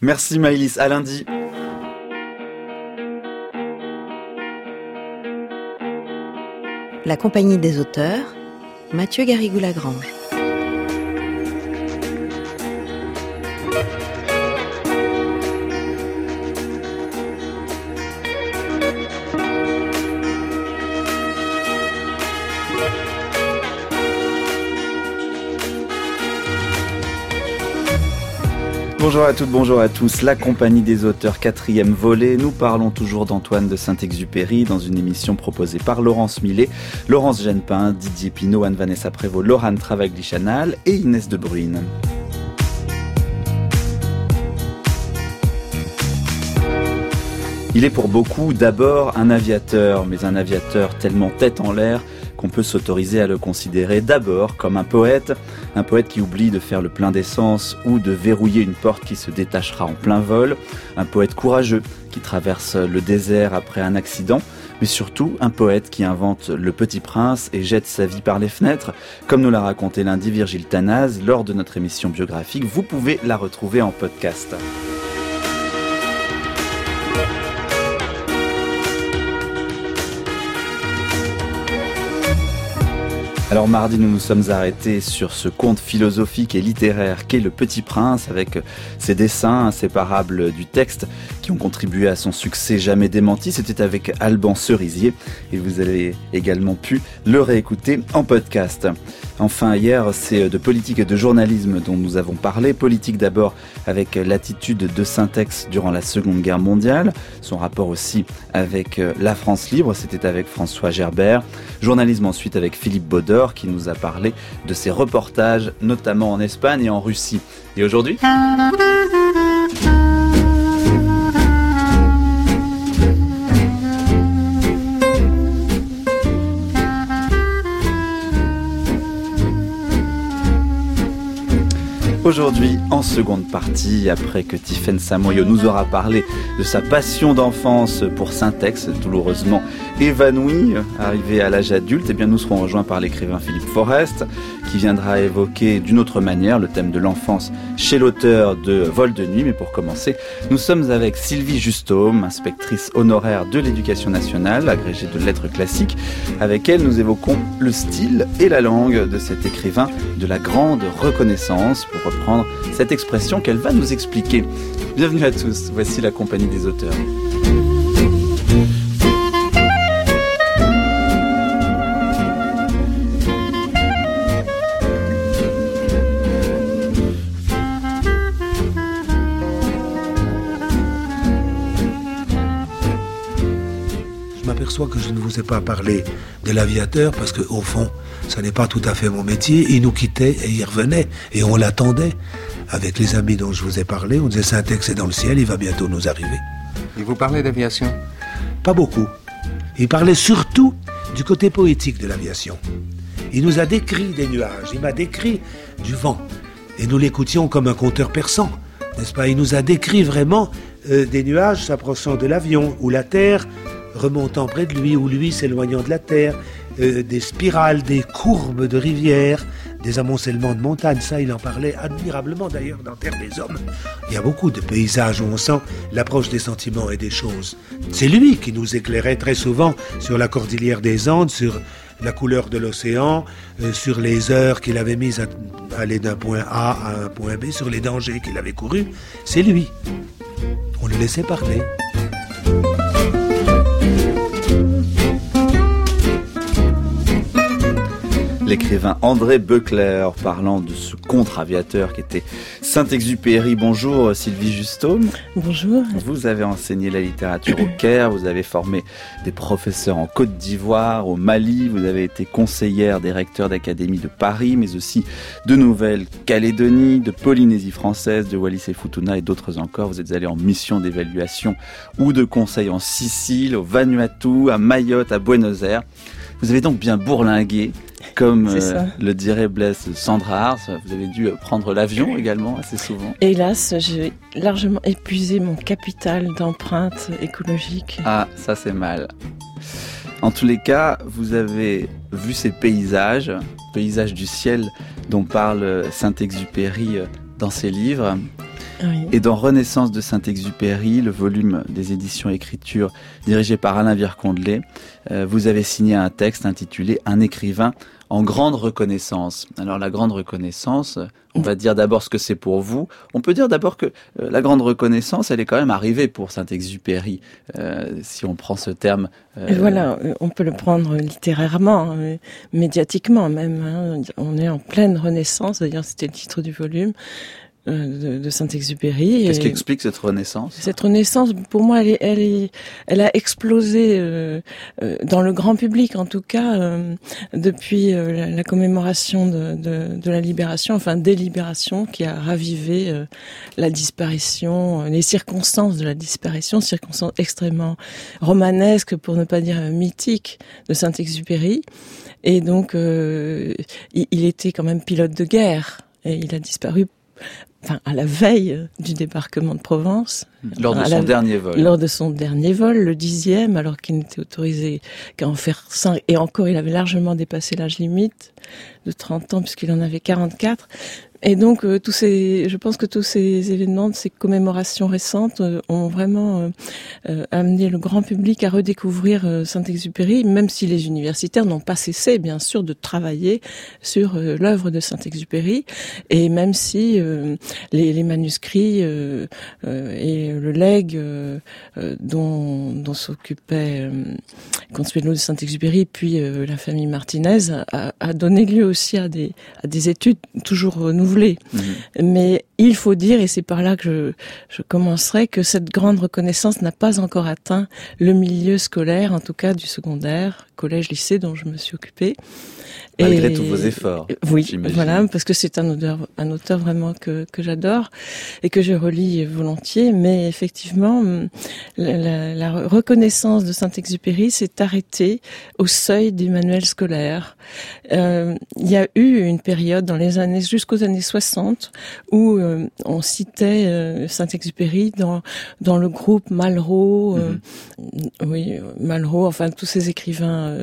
Merci Maëlys, à lundi. La compagnie des auteurs, Mathieu Garrigou-Lagrange. Bonjour à toutes, bonjour à tous. La compagnie des auteurs, 4e volet. Nous parlons toujours d'Antoine de Saint-Exupéry dans une émission proposée par Laurence Millet, Laurence Genepin, Didier Pinault, Anne-Vanessa Prévost, Laurent Travagli-Chanal et Inès de Bruyne. Il est pour beaucoup d'abord un aviateur, mais un aviateur tellement tête en l'air qu'on peut s'autoriser à le considérer d'abord comme un poète qui oublie de faire le plein d'essence ou de verrouiller une porte qui se détachera en plein vol, un poète courageux qui traverse le désert après un accident, mais surtout un poète qui invente le Petit Prince et jette sa vie par les fenêtres, comme nous l'a raconté lundi Virgile Tanaz lors de notre émission biographique. Vous pouvez la retrouver en podcast. Alors mardi, nous nous sommes arrêtés sur ce conte philosophique et littéraire qu'est Le Petit Prince, avec ses dessins inséparables du texte qui ont contribué à son succès jamais démenti. C'était avec Alban Cerisier et vous avez également pu le réécouter en podcast. Enfin, hier, c'est de politique et de journalisme dont nous avons parlé. Politique d'abord avec l'attitude de Saint-Ex durant la Seconde Guerre mondiale, son rapport aussi avec la France libre, c'était avec François Gerbert. Journalisme ensuite avec Philippe Baudor qui nous a parlé de ses reportages, notamment en Espagne et en Russie. Et aujourd'hui ? Aujourd'hui, en seconde partie, après que Tiffaine Samoyo nous aura parlé de sa passion d'enfance pour Saint-Ex, douloureusement évanouie, arrivé à l'âge adulte, eh bien nous serons rejoints par l'écrivain Philippe Forest, qui viendra évoquer d'une autre manière le thème de l'enfance chez l'auteur de Vol de nuit. Mais pour commencer, nous sommes avec Sylvie Justaume, inspectrice honoraire de l'Éducation nationale, agrégée de lettres classiques. Avec elle, nous évoquons le style et la langue de cet écrivain de la grande reconnaissance, pour reprendre cette expression qu'elle va nous expliquer. Bienvenue à tous, voici la compagnie des auteurs. Je m'aperçois que je ne vous ai pas parlé de l'aviateur parce qu'au fond, ce n'est pas tout à fait mon métier. Il nous quittait et il revenait et on l'attendait. Avec les amis dont je vous ai parlé, on disait Saint-Ex est dans le ciel, il va bientôt nous arriver. Et vous parlez d'aviation ? Pas beaucoup. Il parlait surtout du côté poétique de l'aviation. Il nous a décrit des nuages, il m'a décrit du vent. Et nous l'écoutions comme un conteur persan, n'est-ce pas ? Il nous a décrit vraiment des nuages s'approchant de l'avion, ou la terre remontant près de lui, ou lui s'éloignant de la terre, des spirales, des courbes de rivières, des amoncellements de montagnes. Ça, il en parlait admirablement d'ailleurs dans Terre des Hommes. Il y a beaucoup de paysages où on sent l'approche des sentiments et des choses. C'est lui qui nous éclairait très souvent sur la cordillère des Andes, sur la couleur de l'océan, sur les heures qu'il avait mises à aller d'un point A à un point B, sur les dangers qu'il avait courus. C'est lui. On le laissait parler. L'écrivain André Beucler, parlant de ce contre-aviateur qui était Saint-Exupéry. Bonjour Sylvie Justaume. Bonjour. Vous avez enseigné la littérature au Caire, vous avez formé des professeurs en Côte d'Ivoire, au Mali, vous avez été conseillère des recteurs d'académie de Paris, mais aussi de Nouvelle-Calédonie, de Polynésie française, de Wallis et Futuna et d'autres encore. Vous êtes allé en mission d'évaluation ou de conseil en Sicile, au Vanuatu, à Mayotte, à Buenos Aires. Vous avez donc bien bourlingué, comme le dirait Blaise Cendrars. Vous avez dû prendre l'avion également assez souvent. Hélas, j'ai largement épuisé mon capital d'empreinte écologique. Ah, ça c'est mal. En tous les cas, vous avez vu ces paysages du ciel dont parle Saint-Exupéry dans ses livres. Oui. Et dans Renaissance de Saint-Exupéry, le volume des éditions Écriture dirigé par Alain Viercondelet, vous avez signé un texte intitulé « Un écrivain en grande reconnaissance ». Alors la grande reconnaissance, on va dire d'abord ce que c'est pour vous. On peut dire d'abord que la grande reconnaissance, elle est quand même arrivée pour Saint-Exupéry, si on prend ce terme. Et voilà, on peut le prendre littérairement, médiatiquement même. Hein. On est en pleine renaissance, d'ailleurs c'était le titre du volume. De Saint-Exupéry. Qu'est-ce qui explique cette renaissance ? Cette renaissance, pour moi, elle a explosé dans le grand public, en tout cas, depuis la commémoration de la Libération, enfin des Libérations, qui a ravivé la disparition, les circonstances de la disparition, circonstances extrêmement romanesques, pour ne pas dire mythiques, de Saint-Exupéry. Et donc, il était quand même pilote de guerre, et il a disparu à la veille du débarquement de Provence. Lors de son dernier vol. Lors de son dernier vol, le 10e, alors qu'il n'était autorisé qu'à en faire 5. Et encore, il avait largement dépassé l'âge limite de 30 ans, puisqu'il en avait 44. Et donc, je pense que tous ces événements, ces commémorations récentes ont vraiment amené le grand public à redécouvrir Saint-Exupéry, même si les universitaires n'ont pas cessé, bien sûr, de travailler sur l'œuvre de Saint-Exupéry, et même si les manuscrits et le legs dont s'occupait Consuelo de Saint-Exupéry, puis la famille Martinez, a donné lieu aussi à des études toujours renouvelées. Mais il faut dire, et c'est par là que je commencerai, que cette grande reconnaissance n'a pas encore atteint le milieu scolaire, en tout cas du secondaire, collège, lycée, dont je me suis occupée. Malgré tous vos efforts. Oui, j'imagine. Voilà, parce que c'est un auteur vraiment que j'adore et que je relis volontiers. Mais effectivement, la reconnaissance de Saint-Exupéry s'est arrêtée au seuil des manuels scolaires. Il y a eu une période jusqu'aux années 60 où on citait Saint-Exupéry dans le groupe Malraux, Malraux, enfin tous ces écrivains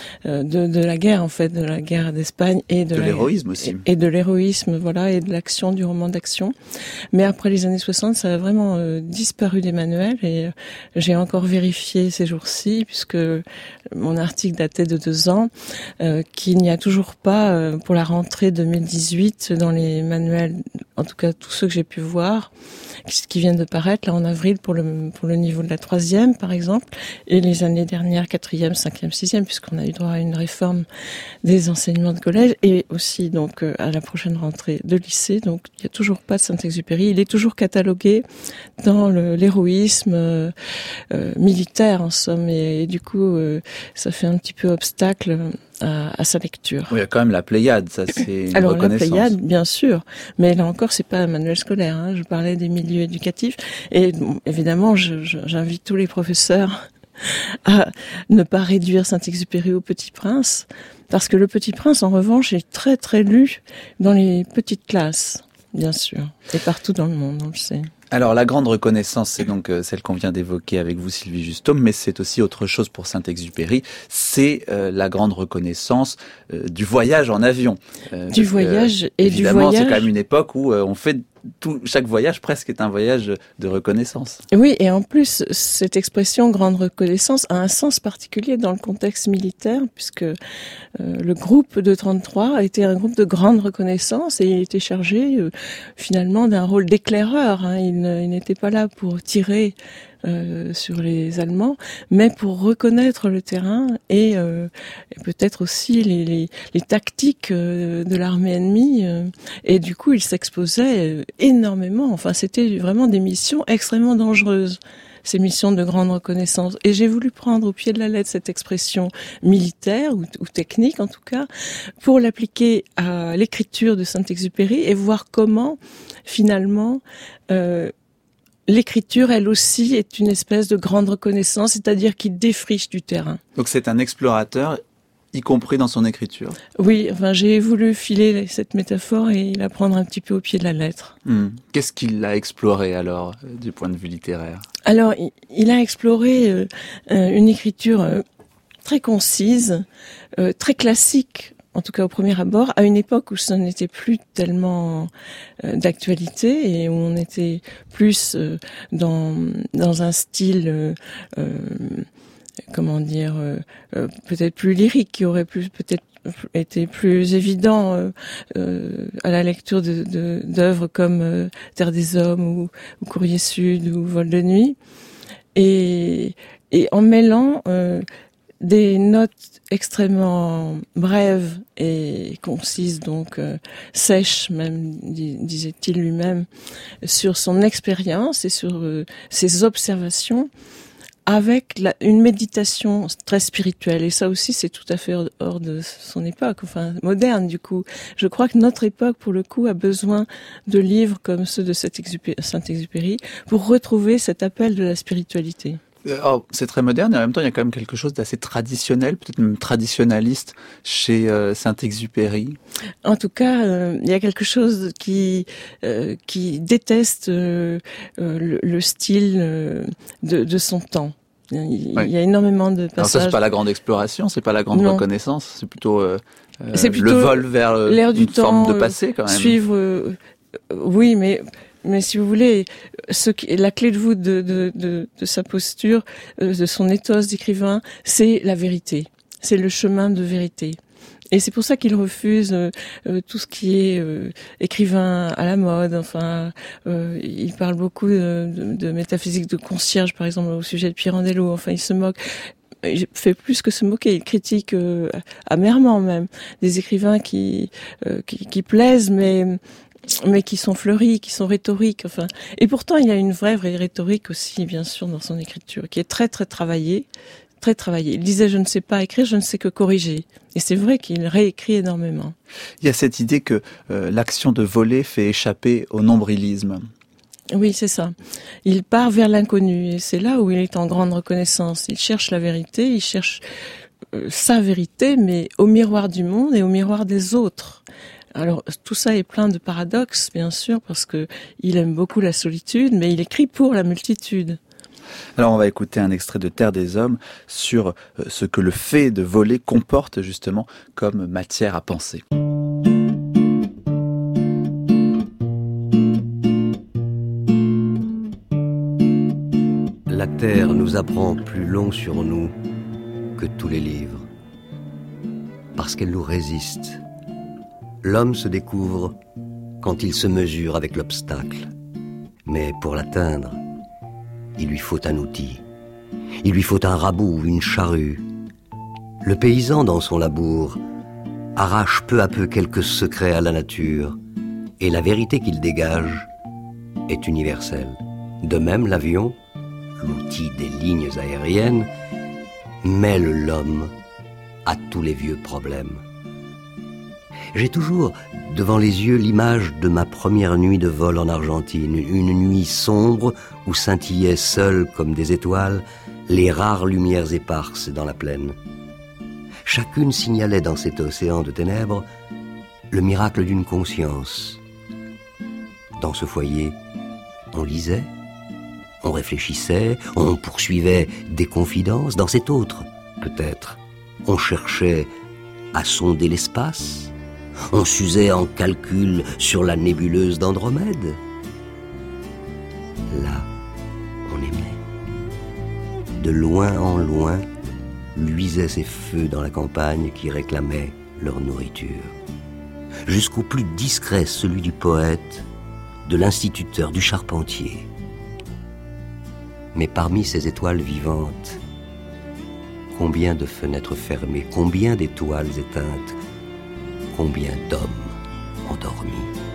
de la guerre, en fait, de la guerre d'Espagne et de l'héroïsme aussi. Et de l'héroïsme, voilà, et de l'action, du roman d'action. Mais après les années 60, ça a vraiment disparu des manuels, et j'ai encore vérifié ces jours-ci, puisque mon article datait de 2 ans, qu'il n'y a toujours pas, pour la rentrée 2018, dans les manuels, en tout cas tous ceux que j'ai pu voir, qui viennent de paraître là en avril pour le niveau de la 3e par exemple, et les années dernières 4e, 5e, 6e, puisqu'on a eu droit à une réforme des enseignements de collège, et aussi donc à la prochaine rentrée de lycée. Donc il n'y a toujours pas de Saint-Exupéry, il est toujours catalogué dans l'héroïsme militaire en somme, et du coup ça fait un petit peu obstacle à sa lecture. Oui, il y a quand même la Pléiade, ça c'est une Alors reconnaissance. La Pléiade, bien sûr, mais là encore c'est pas un manuel scolaire, hein. Je parlais des milieux éducatifs, et bon, évidemment j'invite tous les professeurs à ne pas réduire Saint-Exupéry au Petit Prince, parce que le Petit Prince en revanche est très très lu dans les petites classes, bien sûr, et partout dans le monde, on le sait. Alors la grande reconnaissance, c'est donc celle qu'on vient d'évoquer avec vous, Sylvie Justaume, mais c'est aussi autre chose pour Saint-Exupéry, c'est la grande reconnaissance du voyage en avion. Du voyage et du voyage. Évidemment, c'est quand même une époque où on fait chaque voyage presque est un voyage de reconnaissance. Oui, et en plus, cette expression grande reconnaissance a un sens particulier dans le contexte militaire, puisque le groupe de 33 était un groupe de grande reconnaissance, et il était chargé finalement d'un rôle d'éclaireur, hein. Il n'était pas là pour tirer sur les Allemands, mais pour reconnaître le terrain et peut-être aussi les tactiques de l'armée ennemie. Et du coup, il s'exposait énormément. Enfin, c'était vraiment des missions extrêmement dangereuses, ces missions de grande reconnaissance. Et j'ai voulu prendre au pied de la lettre cette expression militaire, ou technique en tout cas, pour l'appliquer à l'écriture de Saint-Exupéry et voir comment, finalement, l'écriture, elle aussi, est une espèce de grande reconnaissance, c'est-à-dire qu'il défriche du terrain. Donc c'est un explorateur, y compris dans son écriture. Oui, enfin j'ai voulu filer cette métaphore et la prendre un petit peu au pied de la lettre. Qu'est-ce qu'il a exploré alors, du point de vue littéraire ? Alors, il a exploré une écriture très concise, très classique en tout cas au premier abord, à une époque où ça n'était plus tellement d'actualité et où on était plus dans un style, peut-être plus lyrique, qui aurait peut-être été plus évident à la lecture d'œuvres comme Terre des Hommes ou Courrier Sud ou Vol de nuit, et en mêlant des notes extrêmement brèves et concises, donc sèches même, disait-il lui-même, sur son expérience et sur ses observations, avec une méditation très spirituelle. Et ça aussi, c'est tout à fait hors de son époque, enfin moderne du coup. Je crois que notre époque, pour le coup, a besoin de livres comme ceux de Saint-Exupéry pour retrouver cet appel de la spiritualité. Alors, c'est très moderne et en même temps il y a quand même quelque chose d'assez traditionnel, peut-être même traditionnaliste chez Saint-Exupéry. En tout cas, il y a quelque chose qui déteste le style de son temps. Il y a énormément de passages. Alors ça, c'est pas la grande exploration, c'est pas la grande reconnaissance, c'est plutôt le vol vers l'air du une temps, forme de passé quand même. Suivre, oui, mais si vous voulez, la clé de voûte de sa posture, de son ethos d'écrivain, c'est la vérité. C'est le chemin de vérité. Et c'est pour ça qu'il refuse tout ce qui est écrivain à la mode. Enfin, il parle beaucoup de métaphysique de concierge, par exemple, au sujet de Pirandello. Enfin, il se moque. Il fait plus que se moquer, il critique amèrement même des écrivains qui plaisent, mais qui sont fleuris, qui sont rhétoriques, enfin. Et pourtant, il y a une vraie rhétorique aussi, bien sûr, dans son écriture, qui est très, très travaillée, très travaillée. Il disait, je ne sais pas écrire, je ne sais que corriger. Et c'est vrai qu'il réécrit énormément. Il y a cette idée que l'action de voler fait échapper au nombrilisme. Oui, c'est ça. Il part vers l'inconnu, et c'est là où il est en grande reconnaissance. Il cherche la vérité, il cherche sa vérité, mais au miroir du monde et au miroir des autres. Alors, tout ça est plein de paradoxes, bien sûr, parce que il aime beaucoup la solitude, mais il écrit pour la multitude. Alors, on va écouter un extrait de Terre des Hommes sur ce que le fait de voler comporte, justement, comme matière à penser. La terre nous apprend plus long sur nous que tous les livres, parce qu'elle nous résiste. L'homme se découvre quand il se mesure avec l'obstacle. Mais pour l'atteindre, il lui faut un outil. Il lui faut un rabot ou une charrue. Le paysan, dans son labour, arrache peu à peu quelques secrets à la nature, et la vérité qu'il dégage est universelle. De même, l'avion, l'outil des lignes aériennes, mêle l'homme à tous les vieux problèmes. J'ai toujours devant les yeux l'image de ma première nuit de vol en Argentine, une nuit sombre où scintillaient seules comme des étoiles les rares lumières éparses dans la plaine. Chacune signalait dans cet océan de ténèbres le miracle d'une conscience. Dans ce foyer, on lisait, on réfléchissait, on poursuivait des confidences. Dans cet autre, peut-être, on cherchait à sonder l'espace. On s'usait en calcul sur la nébuleuse d'Andromède. Là, on aimait. De loin en loin, luisaient ces feux dans la campagne qui réclamaient leur nourriture. Jusqu'au plus discret, celui du poète, de l'instituteur, du charpentier. Mais parmi ces étoiles vivantes, combien de fenêtres fermées, combien d'étoiles éteintes, combien d'hommes endormis.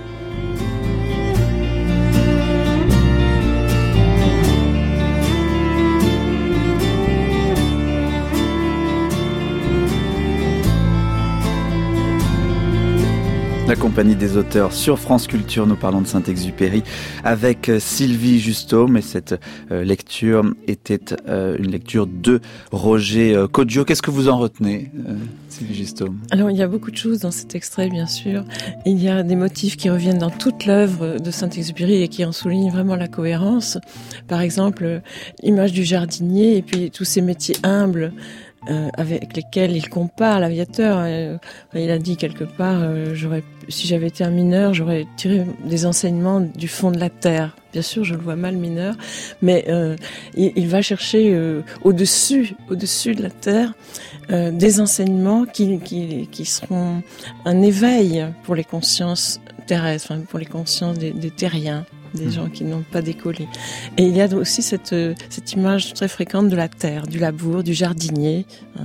La compagnie des auteurs sur France Culture, nous parlons de Saint-Exupéry avec Sylvie Justaume, et cette lecture était une lecture de Roger Codiot. Qu'est-ce que vous en retenez, Sylvie Justaume? Alors, il y a beaucoup de choses dans cet extrait, bien sûr. Il y a des motifs qui reviennent dans toute l'œuvre de Saint-Exupéry et qui en soulignent vraiment la cohérence. Par exemple, l'image du jardinier et puis tous ces métiers humbles avec lesquels il compare l'aviateur. Il a dit quelque part, si j'avais été un mineur, j'aurais tiré des enseignements du fond de la terre. Bien sûr, je le vois mal mineur, mais il va chercher au-dessus de la terre des enseignements qui seront un éveil pour les consciences terrestres, pour les consciences des terriens, des gens qui n'ont pas décollé. Et il y a aussi cette image très fréquente de la terre, du labour, du jardinier.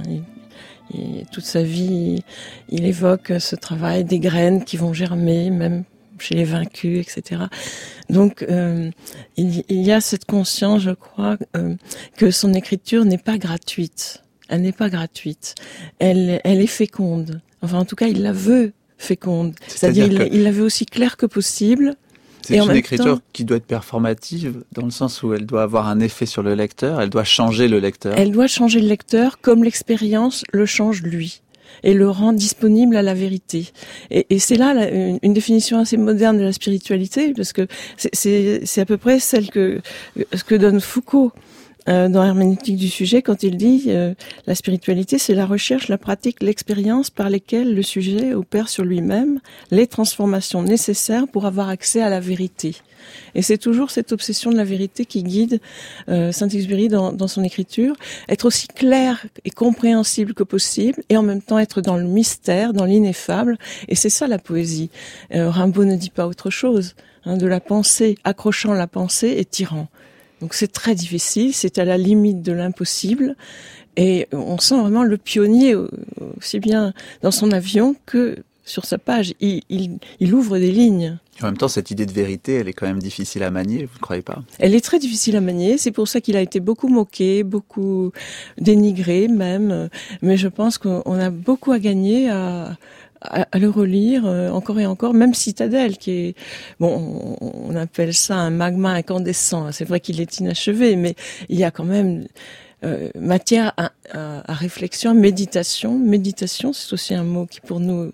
Et toute sa vie, il évoque ce travail des graines qui vont germer, même chez les vaincus, etc. Donc, il y a cette conscience, je crois, que son écriture n'est pas gratuite. Elle n'est pas gratuite. Elle est féconde. Enfin, en tout cas, il la veut féconde. C'est-à-dire il la veut aussi claire que possible. C'est une écriture qui doit être performative, dans le sens où elle doit avoir un effet sur le lecteur, elle doit changer le lecteur. Elle doit changer le lecteur comme l'expérience le change lui, et le rend disponible à la vérité. Et c'est là une définition assez moderne de la spiritualité, parce que c'est à peu près ce que donne Foucault dans l'herméneutique du sujet, quand il dit la spiritualité, c'est la recherche, la pratique, l'expérience par lesquelles le sujet opère sur lui-même les transformations nécessaires pour avoir accès à la vérité. Et c'est toujours cette obsession de la vérité qui guide Saint-Exupéry dans son écriture, être aussi clair et compréhensible que possible, et en même temps être dans le mystère, dans l'ineffable. Et c'est ça la poésie. Rimbaud ne dit pas autre chose, de la pensée, accrochant la pensée et tirant. Donc c'est très difficile, c'est à la limite de l'impossible, et on sent vraiment le pionnier aussi bien dans son avion que sur sa page. Il ouvre des lignes. Et en même temps, cette idée de vérité, elle est quand même difficile à manier, vous ne croyez pas ? Elle est très difficile à manier, c'est pour ça qu'il a été beaucoup moqué, beaucoup dénigré même, mais je pense qu'on a beaucoup à gagner à le relire encore et encore, même Citadelle, qui est, bon, on appelle ça un magma incandescent. C'est vrai qu'il est inachevé, mais il y a quand même matière à réflexion, à méditation. Méditation, c'est aussi un mot qui pour nous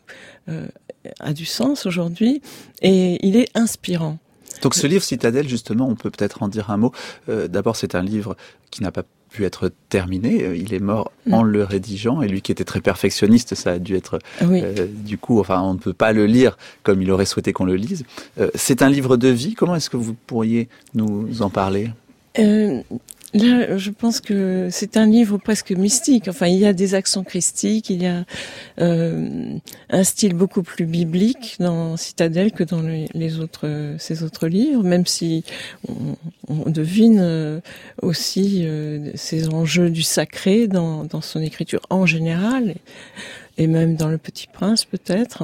a du sens aujourd'hui, et il est inspirant. Donc ce livre Citadelle, justement, on peut peut-être en dire un mot. D'abord, c'est un livre qui n'a pas pu être terminé. Il est mort en le rédigeant, et lui qui était très perfectionniste, ça a dû être du coup, enfin, on ne peut pas le lire comme il aurait souhaité qu'on le lise. C'est un livre de vie. Comment est-ce que vous pourriez nous en parler ? Là, je pense que c'est un livre presque mystique. Enfin, il y a des accents christiques, il y a un style beaucoup plus biblique dans Citadelle que dans ces autres livres, même si on devine aussi ces enjeux du sacré dans son écriture en général, et même dans Le Petit Prince peut-être.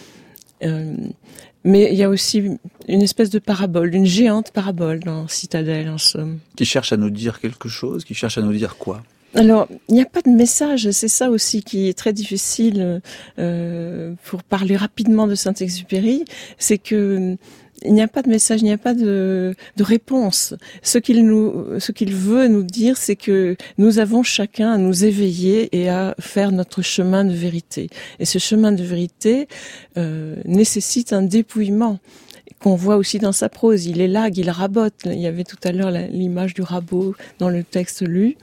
Mais il y a aussi une espèce de parabole, une géante parabole dans Citadelle, en somme. Qui cherche à nous dire quelque chose, qui cherche à nous dire quoi ? Alors, il n'y a pas de message, c'est ça aussi qui est très difficile pour parler rapidement de Saint-Exupéry, c'est que il n'y a pas de message, il n'y a pas de réponse. Ce qu'il veut nous dire, c'est que nous avons chacun à nous éveiller et à faire notre chemin de vérité. Et ce chemin de vérité nécessite un dépouillement qu'on voit aussi dans sa prose. Il élague, il rabote. Il y avait tout à l'heure l'image du rabot dans le texte lu.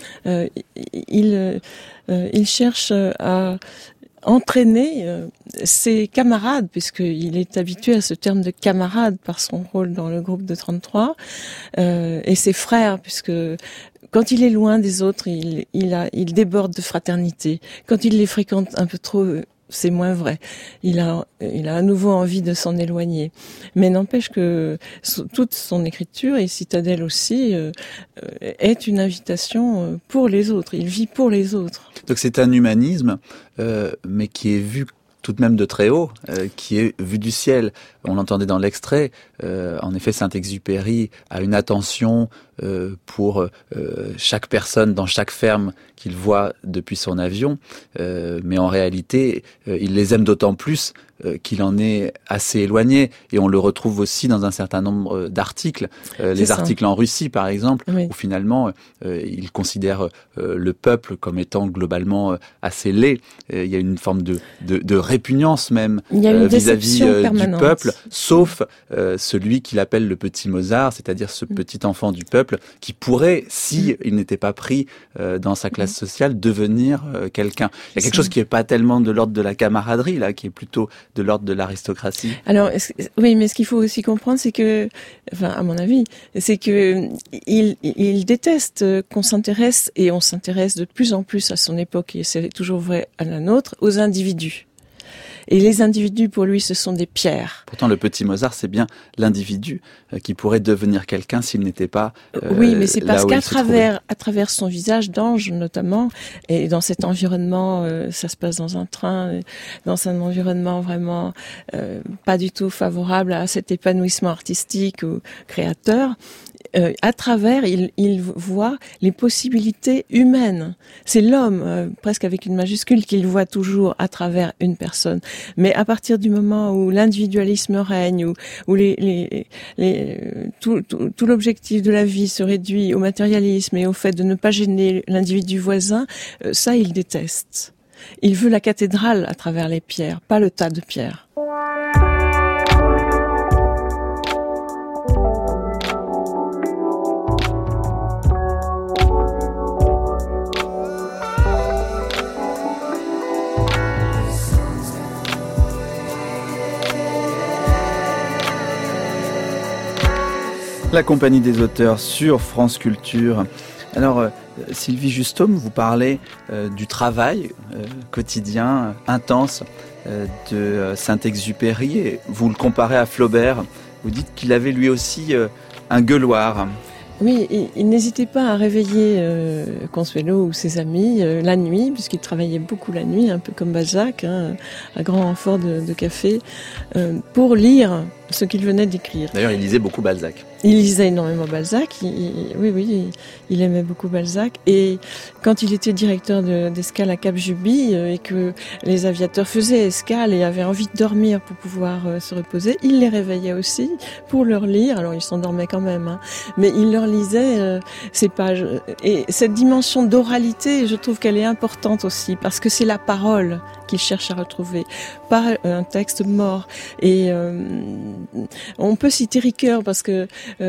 Il cherche à entraîner ses camarades, puisqu'il est habitué à ce terme de camarade par son rôle dans le groupe de 33, et ses frères, puisque quand il est loin des autres, il déborde de fraternité. Quand il les fréquente un peu trop, c'est moins vrai. Il a à nouveau envie de s'en éloigner. Mais n'empêche que toute son écriture, et Citadelle aussi, est une invitation pour les autres. Il vit pour les autres. Donc c'est un humanisme, mais qui est vu tout de même de très haut, qui est vu du ciel. On l'entendait dans l'extrait. En effet, Saint-Exupéry a une attention pour chaque personne dans chaque ferme qu'il voit depuis son avion, mais en réalité, il les aime d'autant plus qu'il en est assez éloigné, et on le retrouve aussi dans un certain nombre d'articles, les articles en Russie par exemple, où finalement il considère le peuple comme étant globalement assez laid. Il y a une forme de répugnance même vis-à-vis du peuple, sauf celui qu'il appelle le petit Mozart, c'est-à-dire ce petit enfant du peuple qui pourrait, si il n'était pas pris dans sa classe sociale, devenir quelqu'un. Il y a quelque chose qui n'est pas tellement de l'ordre de la camaraderie, là, qui est plutôt de l'ordre de l'aristocratie. Alors, oui, mais ce qu'il faut aussi comprendre, c'est que, enfin, à mon avis, c'est que il déteste qu'on s'intéresse, et on s'intéresse de plus en plus à son époque, et c'est toujours vrai à la nôtre, aux individus. Et les individus, pour lui, ce sont des pierres. Pourtant, le petit Mozart, c'est bien l'individu qui pourrait devenir quelqu'un s'il n'était pas oui, mais c'est parce qu'à travers son visage d'ange, notamment, et dans cet environnement, ça se passe dans un train, dans un environnement vraiment pas du tout favorable à cet épanouissement artistique ou créateur. À travers, il voit les possibilités humaines. C'est l'homme, presque avec une majuscule, qu'il voit toujours à travers une personne. Mais à partir du moment où l'individualisme règne, où tout l'objectif de la vie se réduit au matérialisme et au fait de ne pas gêner l'individu voisin, ça, il déteste. Il veut la cathédrale à travers les pierres, pas le tas de pierres. La compagnie des auteurs sur France Culture. Alors, Sylvie Justaume, vous parlez du travail quotidien, intense de Saint-Exupéry. Et vous le comparez à Flaubert. Vous dites qu'il avait lui aussi un gueuloir. Oui, il n'hésitait pas à réveiller Consuelo ou ses amis la nuit, puisqu'il travaillait beaucoup la nuit, un peu comme Balzac, à grand renfort de café, pour lire ce qu'il venait d'écrire. D'ailleurs, il lisait beaucoup Balzac. Il lisait énormément Balzac, il aimait beaucoup Balzac. Et quand il était directeur d'escale à Cap Juby et que les aviateurs faisaient escale et avaient envie de dormir pour pouvoir se reposer, il les réveillait aussi pour leur lire. Alors ils s'endormaient quand même, mais il leur lisait ces pages. Et cette dimension d'oralité, je trouve qu'elle est importante aussi, parce que c'est la parole qu'il cherche à retrouver, pas un texte mort. Et on peut citer Ricoeur, parce que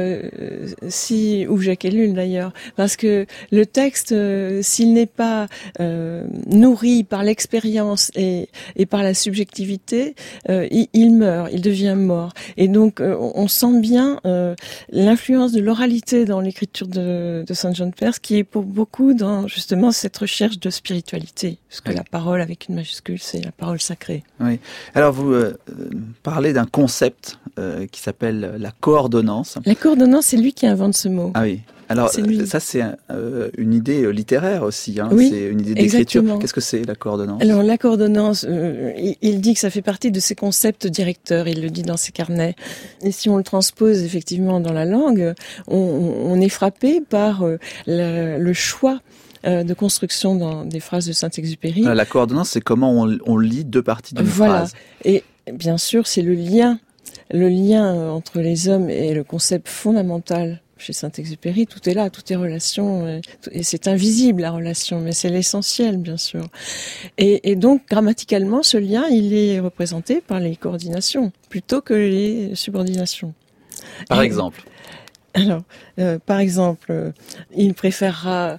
ou Jacques Ellul d'ailleurs, parce que le texte, s'il n'est pas nourri par l'expérience et par la subjectivité, il meurt, il devient mort. Et donc on sent bien l'influence de l'oralité dans l'écriture de Saint John Perse, qui est pour beaucoup dans justement cette recherche de spiritualité, parce que la parole avec une majuscule, c'est la parole sacrée. Oui. Alors vous parlez d'un concept qui s'appelle la coordonnance. La coordonnance, c'est lui qui invente ce mot. Ah oui. Alors ça, c'est une idée littéraire aussi, oui, c'est une idée d'écriture. Exactement. Qu'est-ce que c'est la coordonnance? Alors la coordonnance, il dit que ça fait partie de ses concepts directeurs, il le dit dans ses carnets. Et si on le transpose effectivement dans la langue, on est frappé par le choix de construction dans des phrases de Saint-Exupéry. La coordonnance, c'est comment on lit deux parties d'une phrase. Et bien sûr, c'est le lien entre les hommes et le concept fondamental chez Saint-Exupéry. Tout est là, tout est relation, et c'est invisible la relation, mais c'est l'essentiel, bien sûr. Et donc, grammaticalement, ce lien, il est représenté par les coordinations, plutôt que les subordinations. Par exemple? Alors, par exemple, il préférera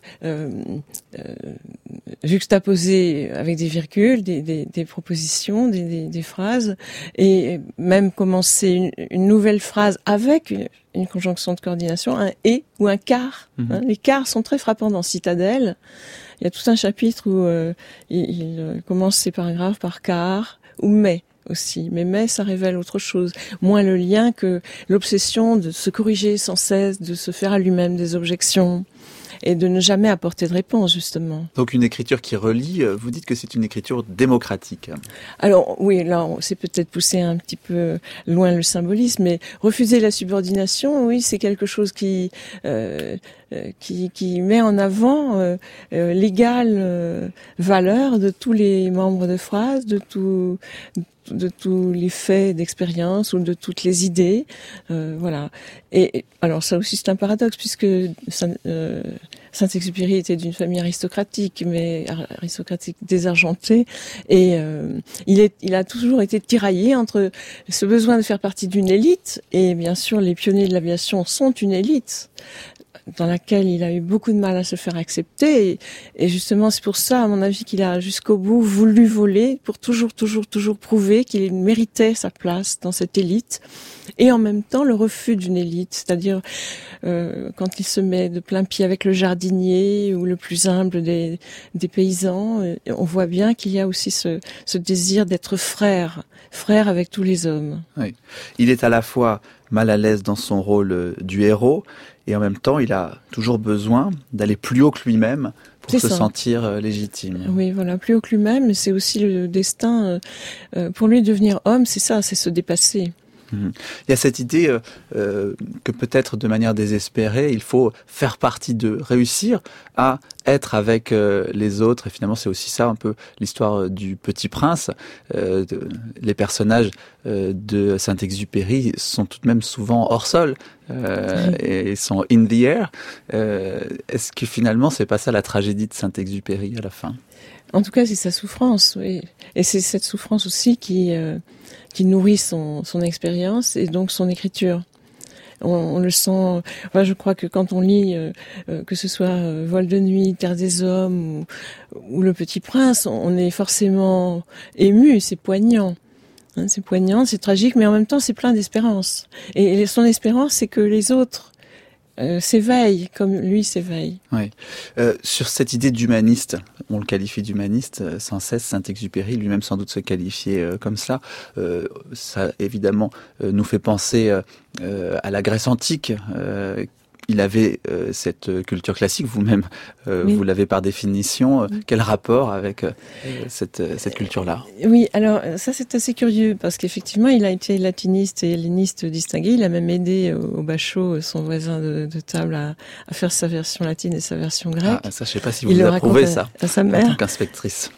juxtaposer avec des virgules, des propositions, des phrases, et même commencer une nouvelle phrase avec une conjonction de coordination, un « et » ou un « car ». Les cars sont très frappants dans Citadelle. Il y a tout un chapitre où il commence ses paragraphes par « car » ou « mais ». Aussi, mais ça révèle autre chose, moins le lien que l'obsession de se corriger sans cesse, de se faire à lui-même des objections et de ne jamais apporter de réponse, justement. Donc une écriture qui relie, vous dites que c'est une écriture démocratique. Alors oui, là c'est peut-être pousser un petit peu loin le symbolisme, mais refuser la subordination, oui, c'est quelque chose qui qui met en avant l'égale valeur de tous les membres de phrase, de tous les faits d'expérience ou de toutes les idées, voilà. Et alors ça aussi c'est un paradoxe puisque Saint-Exupéry était d'une famille aristocratique, mais aristocratique désargentée, et il a toujours été tiraillé entre ce besoin de faire partie d'une élite, et bien sûr les pionniers de l'aviation sont une élite, dans laquelle il a eu beaucoup de mal à se faire accepter, et justement c'est pour ça, à mon avis, qu'il a jusqu'au bout voulu voler pour toujours prouver qu'il méritait sa place dans cette élite, et en même temps le refus d'une élite, c'est-à-dire quand il se met de plein pied avec le jardinier ou le plus humble des paysans, on voit bien qu'il y a aussi ce désir d'être frère avec tous les hommes. Oui. Il est à la fois mal à l'aise dans son rôle du héros, et en même temps, il a toujours besoin d'aller plus haut que lui-même pour se sentir légitime. Oui, voilà, plus haut que lui-même, c'est aussi le destin. Pour lui, devenir homme, c'est ça, c'est se dépasser. Il y a cette idée que peut-être de manière désespérée, il faut faire partie d'eux, réussir à être avec les autres. Et finalement, c'est aussi ça un peu l'histoire du Petit Prince. Les personnages de Saint-Exupéry sont tout de même souvent hors sol et sont in the air. Est-ce que finalement, c'est pas ça la tragédie de Saint-Exupéry à la fin ? En tout cas, c'est sa souffrance, oui. Et c'est cette souffrance aussi qui nourrit son expérience et donc son écriture. On le sent. Enfin, je crois que quand on lit, que ce soit Vol de nuit, Terre des hommes ou Le Petit Prince, on est forcément ému. C'est poignant. Hein, c'est poignant, c'est tragique, mais en même temps, c'est plein d'espérance. Et son espérance, c'est que les autres s'éveille comme lui s'éveille. Oui. Sur cette idée d'humaniste, on le qualifie d'humaniste sans cesse, Saint-Exupéry lui-même sans doute se qualifiait comme ça. Ça évidemment nous fait penser à la Grèce antique. Il avait cette culture classique, vous-même, oui. Vous l'avez par définition. Oui. Quel rapport avec cette culture-là ? Oui, alors ça c'est assez curieux, parce qu'effectivement il a été latiniste et helléniste distingué, il a même aidé au Bachot, son voisin de table, à faire sa version latine et sa version grecque. Ah, ça je ne sais pas si vous approuvez ça, à sa mère. En tant qu'inspectrice.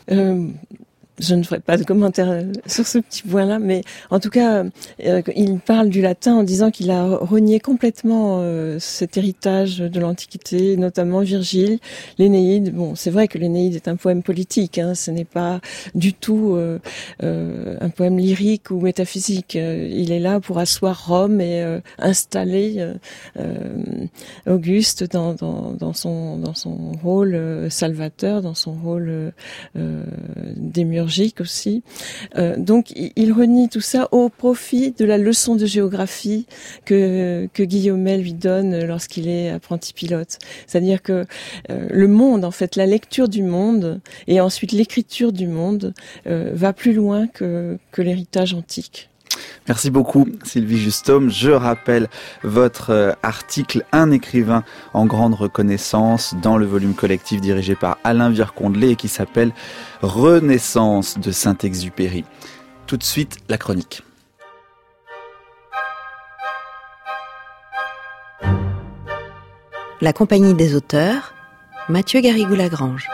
Je ne ferai pas de commentaire sur ce petit point-là, mais en tout cas, il parle du latin en disant qu'il a renié complètement cet héritage de l'Antiquité, notamment Virgile, l'Énéide. Bon, c'est vrai que l'Énéide est un poème politique, hein, ce n'est pas du tout un poème lyrique ou métaphysique. Il est là pour asseoir Rome et installer Auguste dans son rôle salvateur, dans son rôle démiurgique aussi. Donc il renie tout ça au profit de la leçon de géographie que Guillaumet lui donne lorsqu'il est apprenti pilote. C'est-à-dire que le monde, en fait, la lecture du monde et ensuite l'écriture du monde va plus loin que l'héritage antique. Merci beaucoup Sylvie Justaume. Je rappelle votre article « Un écrivain en grande reconnaissance » dans le volume collectif dirigé par Alain Viercondelet et qui s'appelle « Renaissance de Saint-Exupéry ». Tout de suite, la chronique. La compagnie des auteurs, Mathieu Garrigou-Lagrange.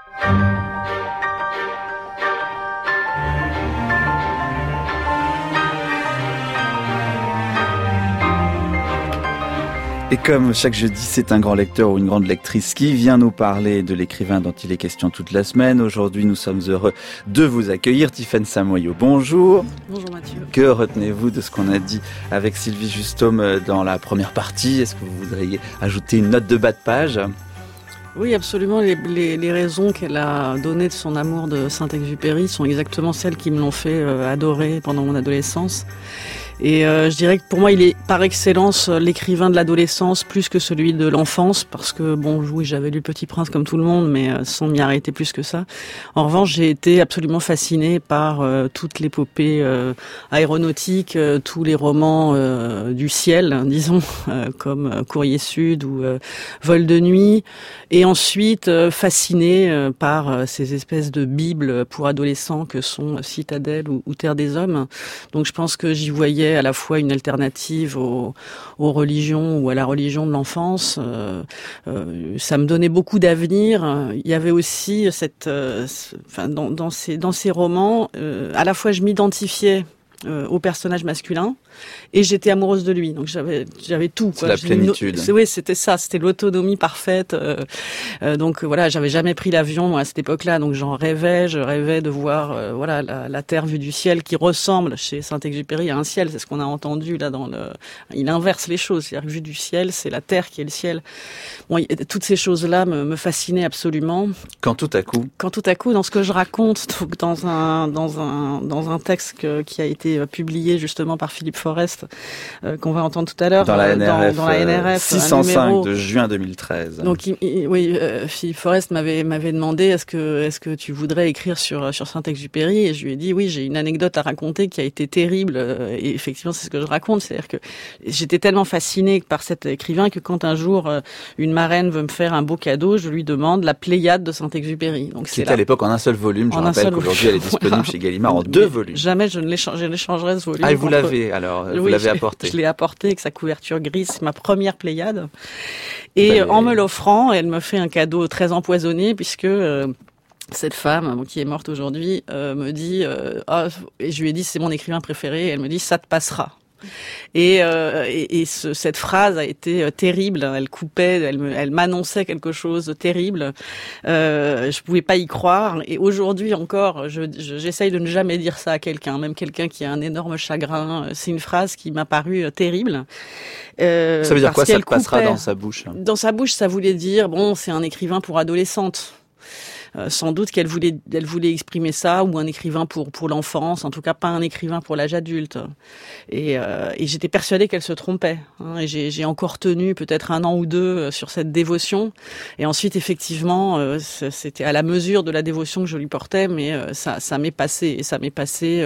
Et comme chaque jeudi, c'est un grand lecteur ou une grande lectrice qui vient nous parler de l'écrivain dont il est question toute la semaine. Aujourd'hui, nous sommes heureux de vous accueillir. Tiffaine Samoyau, bonjour. Bonjour Mathieu. Que retenez-vous de ce qu'on a dit avec Sylvie Justaume dans la première partie ? Est-ce que vous voudriez ajouter une note de bas de page ? Oui, absolument. Les raisons qu'elle a données de son amour de Saint-Exupéry sont exactement celles qui me l'ont fait adorer pendant mon adolescence. Et je dirais que pour moi, il est par excellence l'écrivain de l'adolescence plus que celui de l'enfance, parce que bon, oui, j'avais lu Petit Prince comme tout le monde, mais sans m'y arrêter plus que ça. En revanche, j'ai été absolument fascinée par toute l'épopée aéronautique, tous les romans du ciel, disons, comme Courrier Sud ou Vol de nuit, et ensuite fascinée par ces espèces de bibles pour adolescents que sont Citadelle ou Terre des hommes. Donc je pense que j'y voyais m'indiquait à la fois une alternative aux religions ou à la religion de l'enfance. Ça me donnait beaucoup d'avenir. Il y avait aussi dans ces romans, à la fois je m'identifiais au personnage masculin et j'étais amoureuse de lui, donc j'avais tout, quoi. C'est la plénitude. Oui, c'était ça, c'était l'autonomie parfaite. Donc voilà, j'avais jamais pris l'avion moi, à cette époque-là, donc je rêvais de voir la terre vue du ciel, qui ressemble chez Saint-Exupéry à un ciel. C'est ce qu'on a entendu là il inverse les choses, c'est-à-dire que vue du ciel, c'est la terre qui est le ciel. Bon, toutes ces choses-là me fascinaient absolument. Quand tout à coup, dans ce que je raconte, donc dans un texte qui a été publié justement par Philippe Forest, qu'on va entendre tout à l'heure, dans la NRF 605 de juin 2013. Donc Philippe Forest m'avait demandé est-ce que tu voudrais écrire sur Saint-Exupéry, et je lui ai dit oui, j'ai une anecdote à raconter qui a été terrible, et effectivement c'est ce que je raconte, c'est-à-dire que j'étais tellement fascinée par cet écrivain que quand un jour une marraine veut me faire un beau cadeau, je lui demande la Pléiade de Saint-Exupéry. Donc c'était à l'époque en un seul volume, je rappelle qu'aujourd'hui elle est disponible chez Gallimard en 2 volumes. Jamais je l'échangerai ce volume. Ah, et vous l'avez alors, vous l'avez apporté. Je l'ai apporté avec sa couverture grise, c'est ma première Pléiade. Et en me l'offrant, elle me fait un cadeau très empoisonné, puisque cette femme, qui est morte aujourd'hui, me dit, et je lui ai dit c'est mon écrivain préféré, et elle me dit ça te passera. Et cette phrase a été terrible. Elle coupait, elle m'annonçait quelque chose de terrible. Je pouvais pas y croire. Et aujourd'hui encore, j'essaye de ne jamais dire ça à quelqu'un, même quelqu'un qui a un énorme chagrin. C'est une phrase qui m'a paru terrible. Ça veut dire quoi, ça passera dans sa bouche? Dans sa bouche, ça voulait dire c'est un écrivain pour adolescentes. Sans doute qu'elle voulait exprimer ça, ou un écrivain pour l'enfance, en tout cas pas un écrivain pour l'âge adulte. Et j'étais persuadée qu'elle se trompait. Et j'ai encore tenu peut-être 1 an ou 2 sur cette dévotion. Et ensuite, effectivement, c'était à la mesure de la dévotion que je lui portais, mais ça m'est passé. Et ça m'est passé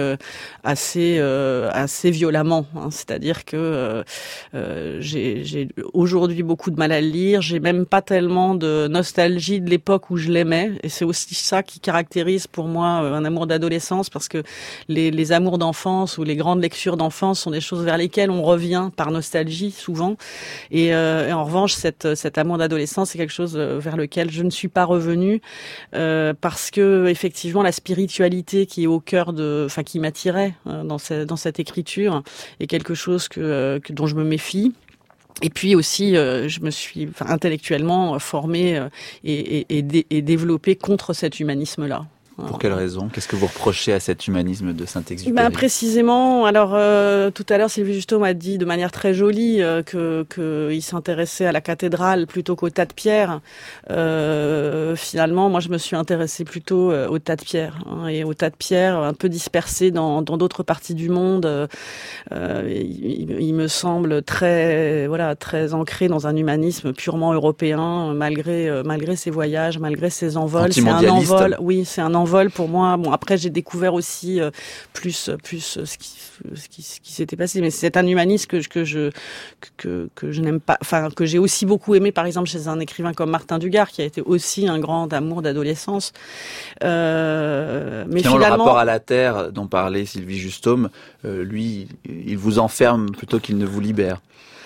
assez violemment. C'est-à-dire que j'ai aujourd'hui beaucoup de mal à le lire. J'ai même pas tellement de nostalgie de l'époque où je l'aimais. Et c'est aussi ça qui caractérise pour moi un amour d'adolescence, parce que les amours d'enfance ou les grandes lectures d'enfance sont des choses vers lesquelles on revient par nostalgie souvent. Et en revanche, cet amour d'adolescence, c'est quelque chose vers lequel je ne suis pas revenue, parce que effectivement la spiritualité qui est au cœur qui m'attirait dans cette écriture est quelque chose dont je me méfie. Et puis aussi, je me suis intellectuellement formée et développée contre cet humanisme-là. Pour quelle raison? Qu'est-ce que vous reprochez à cet humanisme de Saint-Exupéry? Précisément, alors tout à l'heure Sylvie Justeau m'a dit de manière très jolie qu'il s'intéressait à la cathédrale plutôt qu'au tas de pierres. Finalement, moi je me suis intéressée plutôt au tas de pierres, et au tas de pierres un peu dispersés dans d'autres parties du monde. Il me semble très ancré dans un humanisme purement européen, malgré ses voyages, malgré ses envols. C'est un envol, oui, c'est un envol pour moi. Bon, après j'ai découvert aussi plus ce qui s'était passé, mais c'est un humanisme que je n'aime pas, que j'ai aussi beaucoup aimé, par exemple chez un écrivain comme Martin Dugard, qui a été aussi un grand amour d'adolescence. Mais finalement, le rapport à la terre dont parlait Sylvie Justaume, lui, il vous enferme plutôt qu'il ne vous libère.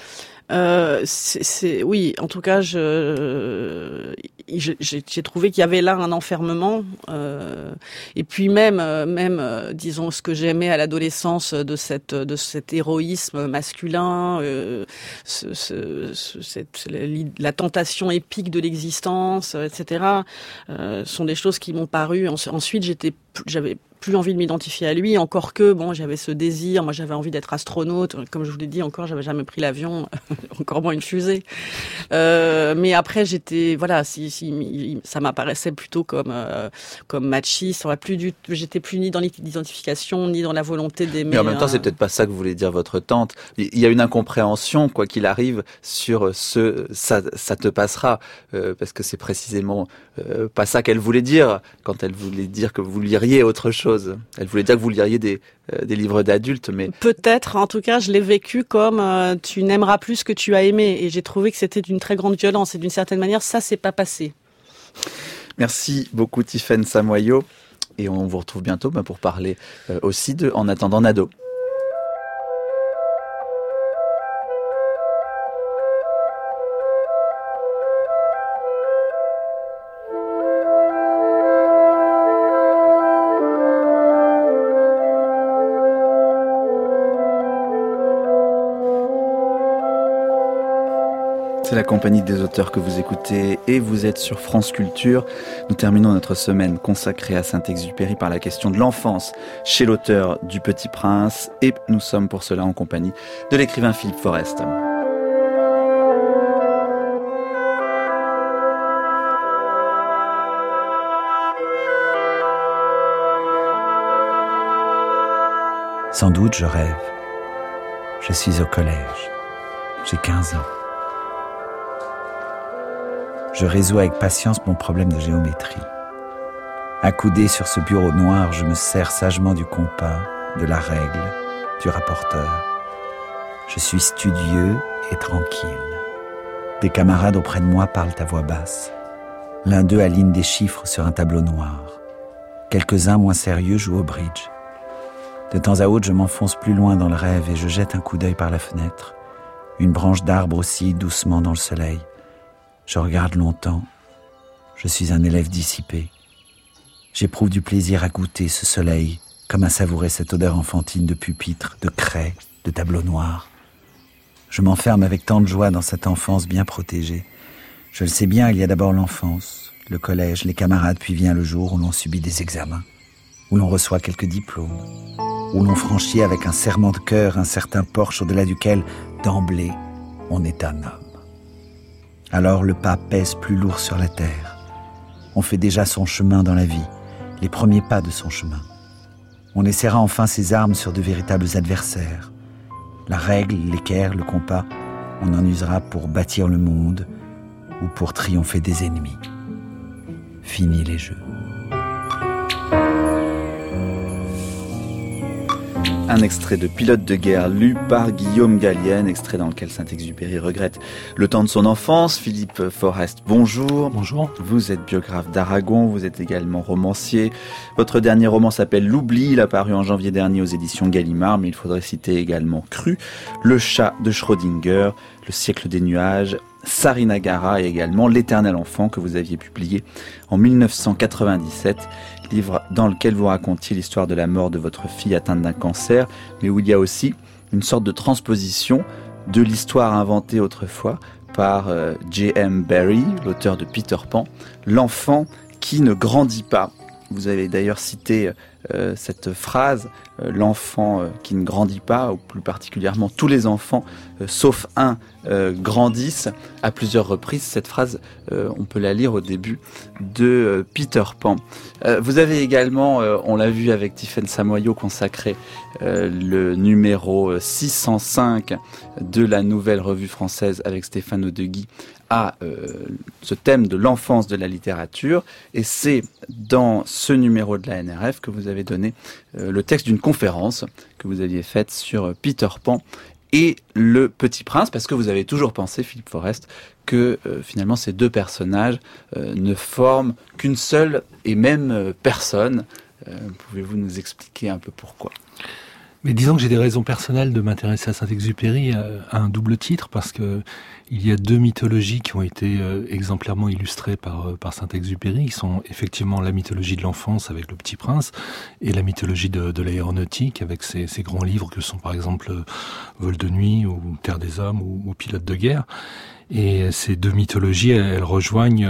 Oui, en tout cas, j'ai trouvé qu'il y avait là un enfermement, et puis même, disons, ce que j'aimais à l'adolescence de cet héroïsme masculin, la tentation épique de l'existence, etc., sont des choses qui m'ont paru. Ensuite, j'avais plus envie de m'identifier à lui, encore que j'avais ce désir. Moi, j'avais envie d'être astronaute. Comme je vous l'ai dit, j'avais jamais pris l'avion, encore moins une fusée. Mais après, ça m'apparaissait plutôt comme machiste. J'étais plus ni dans l'identification ni dans la volonté d'aimer. Mais en même temps, c'est peut-être pas ça que voulait dire votre tante. Il y a une incompréhension, quoi qu'il arrive, sur ça te passera, parce que c'est précisément pas ça qu'elle voulait dire quand elle voulait dire que vous liriez autre chose. Elle voulait dire que vous liriez des livres d'adultes, mais... Peut-être, en tout cas, je l'ai vécu comme tu n'aimeras plus ce que tu as aimé. Et j'ai trouvé que c'était d'une très grande violence. Et d'une certaine manière, ça s'est pas passé. Merci beaucoup, Tiffaine Samoyau. Et on vous retrouve bientôt pour parler aussi de En attendant Nado. C'est la compagnie des auteurs que vous écoutez et vous êtes sur France Culture. Nous terminons notre semaine consacrée à Saint-Exupéry par la question de l'enfance chez l'auteur du Petit Prince et nous sommes pour cela en compagnie de l'écrivain Philippe Forest. Sans doute je rêve. Je suis au collège. J'ai 15 ans. Je résous avec patience mon problème de géométrie. Accoudé sur ce bureau noir, je me sers sagement du compas, de la règle, du rapporteur. Je suis studieux et tranquille. Des camarades auprès de moi parlent à voix basse. L'un d'eux aligne des chiffres sur un tableau noir. Quelques-uns moins sérieux jouent au bridge. De temps à autre, je m'enfonce plus loin dans le rêve et je jette un coup d'œil par la fenêtre. Une branche d'arbre oscille doucement dans le soleil. Je regarde longtemps. Je suis un élève dissipé. J'éprouve du plaisir à goûter ce soleil, comme à savourer cette odeur enfantine de pupitre, de craie, de tableau noir. Je m'enferme avec tant de joie dans cette enfance bien protégée. Je le sais bien, il y a d'abord l'enfance, le collège, les camarades, puis vient le jour où l'on subit des examens, où l'on reçoit quelques diplômes, où l'on franchit avec un serrement de cœur un certain porche au-delà duquel, d'emblée, on est un homme. Alors le pas pèse plus lourd sur la terre. On fait déjà son chemin dans la vie, les premiers pas de son chemin. On essaiera enfin ses armes sur de véritables adversaires. La règle, l'équerre, le compas, on en usera pour bâtir le monde ou pour triompher des ennemis. Fini les jeux. Un extrait de Pilote de guerre lu par Guillaume Gallienne, extrait dans lequel Saint-Exupéry regrette le temps de son enfance. Philippe Forest, bonjour. Bonjour. Vous êtes biographe d'Aragon, vous êtes également romancier. Votre dernier roman s'appelle L'Oubli, il a paru en janvier dernier aux éditions Gallimard, mais il faudrait citer également Cru, Le chat de Schrödinger, Le siècle des nuages, Sarinagara et également L'éternel enfant que vous aviez publié en 1997, livre dans lequel vous racontiez l'histoire de la mort de votre fille atteinte d'un cancer, mais où il y a aussi une sorte de transposition de l'histoire inventée autrefois par J.M. Barrie, l'auteur de Peter Pan, l'enfant qui ne grandit pas. Vous avez d'ailleurs cité cette phrase, l'enfant qui ne grandit pas, ou plus particulièrement tous les enfants, sauf un, grandissent à plusieurs reprises. Cette phrase, on peut la lire au début de Peter Pan. Vous avez également, on l'a vu avec Tiffaine Samoyau, consacré le numéro 605 de la Nouvelle Revue Française avec Stéphane Audeguy à ce thème de l'enfance de la littérature, et c'est dans ce numéro de la NRF que vous avez donné le texte d'une conférence que vous aviez faite sur Peter Pan et le Petit Prince, parce que vous avez toujours pensé, Philippe Forest, que finalement ces deux personnages ne forment qu'une seule et même personne. Pouvez-vous nous expliquer un peu pourquoi ? Mais disons que j'ai des raisons personnelles de m'intéresser à Saint-Exupéry à un double titre, parce que il y a deux mythologies qui ont été exemplairement illustrées par Saint-Exupéry, qui sont effectivement la mythologie de l'enfance avec le Petit Prince et la mythologie de l'aéronautique avec ces grands livres que sont par exemple Vol de nuit ou Terre des hommes ou Pilote de guerre. Et ces deux mythologies, elles rejoignent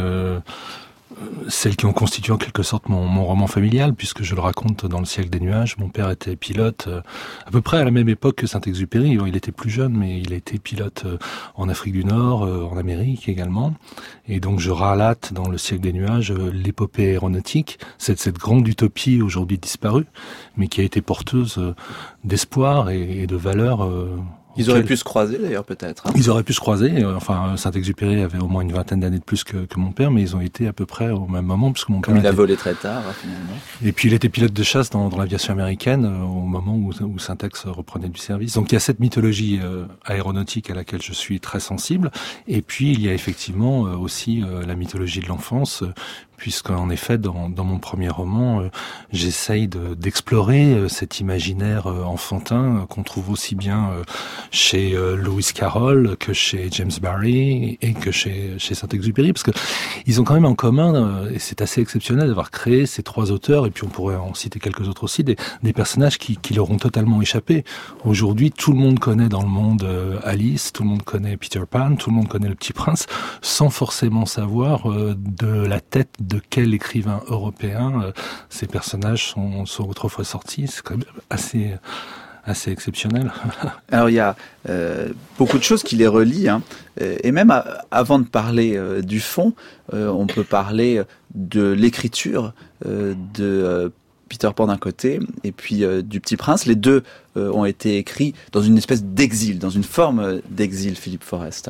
celles qui ont constitué en quelque sorte mon roman familial, puisque je le raconte dans Le siècle des nuages. Mon père était pilote à peu près à la même époque que Saint-Exupéry. Il était plus jeune, mais il a été pilote en Afrique du Nord, en Amérique également. Et donc je relate dans Le siècle des nuages l'épopée aéronautique, cette grande utopie aujourd'hui disparue, mais qui a été porteuse d'espoir et de valeurs. Ils auraient pu se croiser d'ailleurs peut-être. Ils auraient pu se croiser. Enfin, Saint-Exupéry avait au moins une vingtaine d'années de plus que mon père, mais ils ont été à peu près au même moment, puisque mon père. Il a volé très tard finalement. Et puis il était pilote de chasse dans l'aviation américaine au moment où Syntex reprenait du service. Donc il y a cette mythologie aéronautique à laquelle je suis très sensible. Et puis il y a effectivement aussi la mythologie de l'enfance, puisqu'en effet, dans mon premier roman, j'essaye d'explorer cet imaginaire enfantin qu'on trouve aussi bien chez Lewis Carroll que chez James Barrie et que chez Saint-Exupéry, parce que ils ont quand même en commun, et c'est assez exceptionnel d'avoir créé ces trois auteurs, et puis on pourrait en citer quelques autres aussi, des personnages qui leur ont totalement échappé. Aujourd'hui, tout le monde connaît dans le monde Alice, tout le monde connaît Peter Pan, tout le monde connaît le Petit Prince, sans forcément savoir de la tête de quel écrivain européen ces personnages sont autrefois sortis. C'est quand même assez exceptionnel. Alors il y a beaucoup de choses qui les relient, hein. Et même avant de parler du fond, on peut parler de l'écriture de Peter Pan d'un côté et puis du Petit Prince. Les deux ont été écrits dans une espèce d'exil, dans une forme d'exil, Philippe Forest.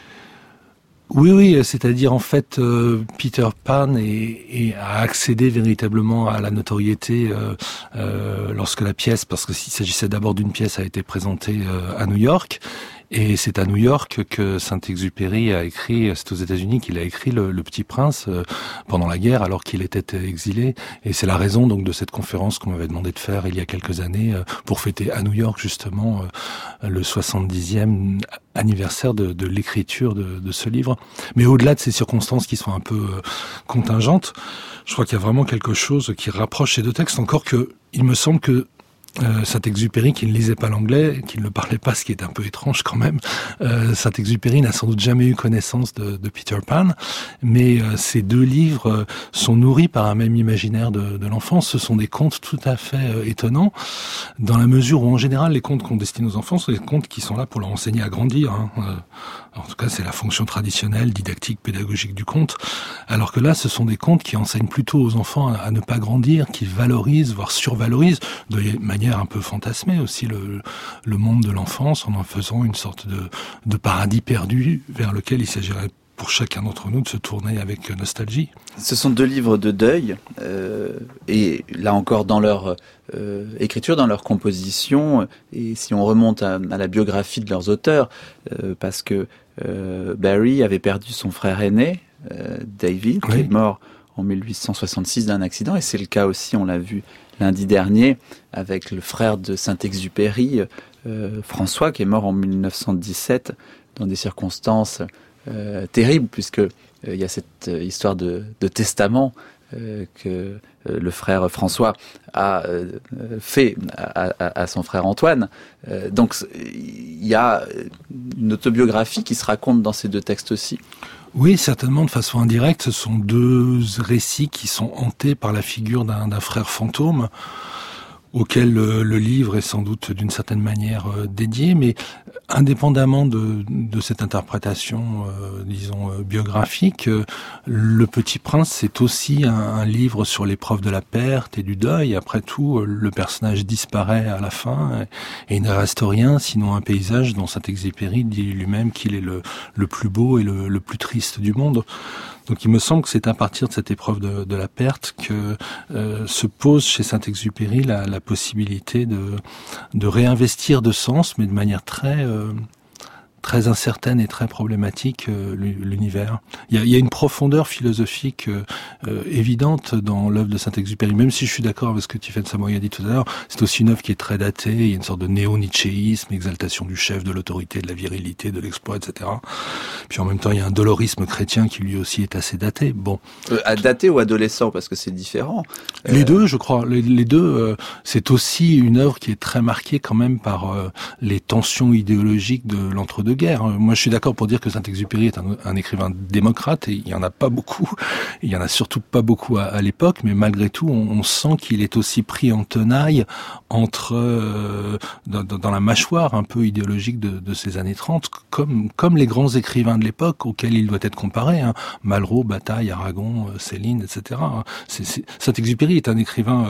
Oui, c'est-à-dire en fait Peter Pan a accédé véritablement à la notoriété lorsque la pièce, parce qu'il s'agissait d'abord d'une pièce, a été présentée à New York. Et c'est à New York que Saint-Exupéry a écrit, c'est aux États-Unis qu'il a écrit le Petit Prince pendant la guerre, alors qu'il était exilé. Et c'est la raison donc de cette conférence qu'on m'avait demandé de faire il y a quelques années pour fêter à New York justement le 70e anniversaire de l'écriture de ce livre. Mais au-delà de ces circonstances qui sont un peu contingentes, je crois qu'il y a vraiment quelque chose qui rapproche ces deux textes, encore que il me semble que Saint-Exupéry, qui ne lisait pas l'anglais, qui ne le parlait pas, ce qui est un peu étrange quand même, Saint-Exupéry n'a sans doute jamais eu connaissance de Peter Pan, mais ces deux livres sont nourris par un même imaginaire de l'enfance. Ce sont des contes tout à fait étonnants, dans la mesure où en général les contes qu'on destine aux enfants sont des contes qui sont là pour leur enseigner à grandir, hein. En tout cas, c'est la fonction traditionnelle, didactique, pédagogique du conte. Alors que là, ce sont des contes qui enseignent plutôt aux enfants à ne pas grandir, qui valorisent, voire survalorisent, de manière un peu fantasmée aussi, le monde de l'enfance, en faisant une sorte de paradis perdu vers lequel il s'agirait pour chacun d'entre nous de se tourner avec nostalgie. Ce sont deux livres de deuil, et là encore dans leur écriture, dans leur composition, et si on remonte à la biographie de leurs auteurs, parce que Barrie avait perdu son frère aîné, David, qui est mort en 1866 d'un accident, et c'est le cas aussi, on l'a vu lundi dernier, avec le frère de Saint-Exupéry, François, qui est mort en 1917 dans des circonstances terrible, puisque il y a cette histoire de testament que le frère François a fait à son frère Antoine. Donc il y a une autobiographie qui se raconte dans ces deux textes aussi. Oui, certainement de façon indirecte. Ce sont deux récits qui sont hantés par la figure d'un frère fantôme, auquel le livre est sans doute d'une certaine manière dédié, mais indépendamment de cette interprétation, disons, biographique, Le Petit Prince, c'est aussi un livre sur l'épreuve de la perte et du deuil. Après tout, le personnage disparaît à la fin et il ne reste rien, sinon un paysage dont Saint-Exupéry dit lui-même qu'il est le plus beau et le plus triste du monde. Donc il me semble que c'est à partir de cette épreuve de la perte que se pose chez Saint-Exupéry la possibilité de réinvestir de sens, mais de manière très incertaine et très problématique l'univers. Il y a une profondeur philosophique évidente dans l'œuvre de Saint-Exupéry, même si je suis d'accord avec ce que Tiffaine Samoy a dit tout à l'heure. C'est aussi une œuvre qui est très datée, il y a une sorte de néo-nietzschéisme, exaltation du chef, de l'autorité, de la virilité, de l'exploit, etc. Puis en même temps, il y a un dolorisme chrétien qui lui aussi est assez daté. Bon. Daté ou adolescent, parce que c'est différent. Les deux, je crois. Les deux, c'est aussi une œuvre qui est très marquée quand même par les tensions idéologiques de l'entre-deux guerre. Moi, je suis d'accord pour dire que Saint-Exupéry est un écrivain démocrate, et il y en a pas beaucoup. Il y en a surtout pas beaucoup à l'époque, mais malgré tout, on sent qu'il est aussi pris en tenaille entre dans la mâchoire un peu idéologique de ces années 30, comme les grands écrivains de l'époque auxquels il doit être comparé, hein. Malraux, Bataille, Aragon, Céline, etc. Saint-Exupéry est un écrivain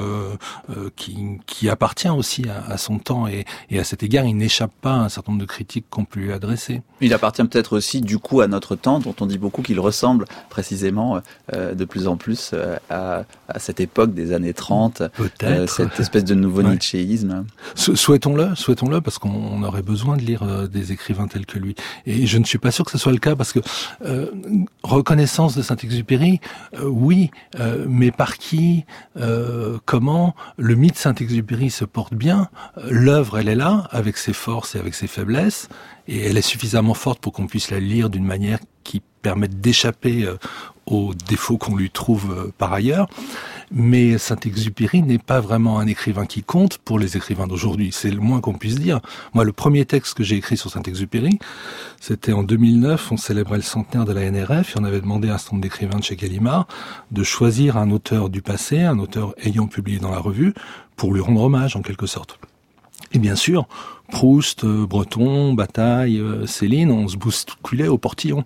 qui appartient aussi à son temps, et à cet égard, il n'échappe pas à un certain nombre de critiques qu'on peut lui adresser. Il appartient peut-être aussi du coup à notre temps, dont on dit beaucoup qu'il ressemble précisément de plus en plus à cette époque des années 30, cette espèce de nouveau nietzschéisme. Souhaitons-le, parce qu'on aurait besoin de lire des écrivains tels que lui. Et je ne suis pas sûr que ce soit le cas parce que reconnaissance de Saint-Exupéry, oui, mais par qui, comment? Le mythe Saint-Exupéry se porte bien, l'œuvre elle est là, avec ses forces et avec ses faiblesses, et elle est suffisamment forte pour qu'on puisse la lire d'une manière qui permette d'échapper aux défauts qu'on lui trouve par ailleurs. Mais Saint-Exupéry n'est pas vraiment un écrivain qui compte pour les écrivains d'aujourd'hui. C'est le moins qu'on puisse dire. Moi, le premier texte que j'ai écrit sur Saint-Exupéry, c'était en 2009. On célébrait le centenaire de la NRF et on avait demandé à un certain nombre d'écrivains de chez Gallimard de choisir un auteur du passé, un auteur ayant publié dans la revue, pour lui rendre hommage en quelque sorte. Et bien sûr, Proust, Breton, Bataille, Céline, on se bousculait au portillon.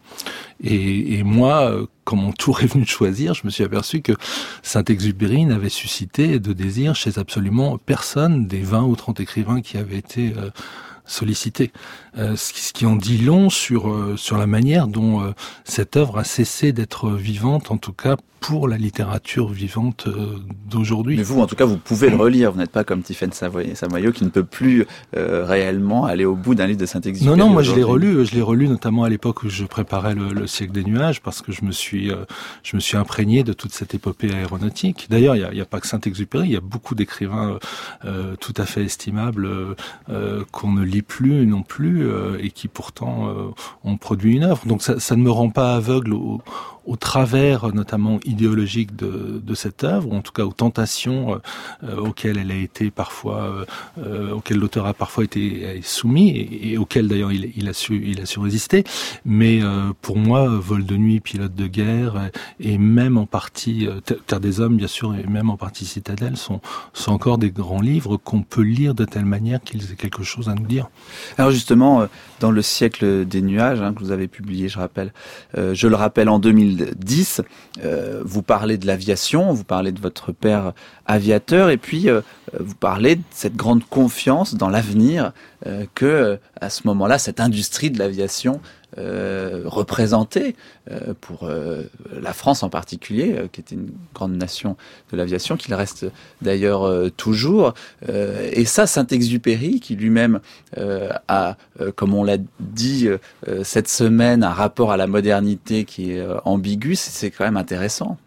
Et moi, quand mon tour est venu de choisir, je me suis aperçu que Saint-Exupéry n'avait suscité de désir chez absolument personne des 20 ou 30 écrivains qui avaient été sollicités. Ce qui en dit long sur la manière dont cette œuvre a cessé d'être vivante, en tout cas pour la littérature vivante d'aujourd'hui. Mais vous, en tout cas, vous pouvez le relire. Vous n'êtes pas comme Tiphaine Samayow qui ne peut plus réellement aller au bout d'un livre de Saint-Exupéry. Non, moi je l'ai relu notamment à l'époque où je préparais le siècle des nuages, parce que je me suis imprégné de toute cette épopée aéronautique. D'ailleurs, il y a pas que Saint-Exupéry, il y a beaucoup d'écrivains tout à fait estimables qu'on ne lit plus non plus et qui pourtant ont produit une œuvre. Donc ça ne me rend pas aveugle au travers notamment idéologique de cette œuvre, ou en tout cas aux tentations auxquelles elle a été parfois, auxquelles l'auteur a parfois été soumis, et auxquelles d'ailleurs il a su résister. Mais pour moi, Vol de nuit, Pilote de guerre, et même en partie Terre des hommes, bien sûr, et même en partie Citadelle, sont encore des grands livres qu'on peut lire de telle manière qu'ils aient quelque chose à nous dire. Alors justement, dans le siècle des nuages, que vous avez publié, je le rappelle en 2010, vous parlez de l'aviation, vous parlez de votre père aviateur, et puis vous parlez de cette grande confiance dans l'avenir que, à ce moment-là, cette industrie de l'aviation représentait pour la France en particulier, qui était une grande nation de l'aviation, qu'il reste d'ailleurs toujours. Et ça, Saint-Exupéry, qui lui-même a, comme on l'a dit cette semaine, un rapport à la modernité qui est ambigu, c'est quand même intéressant.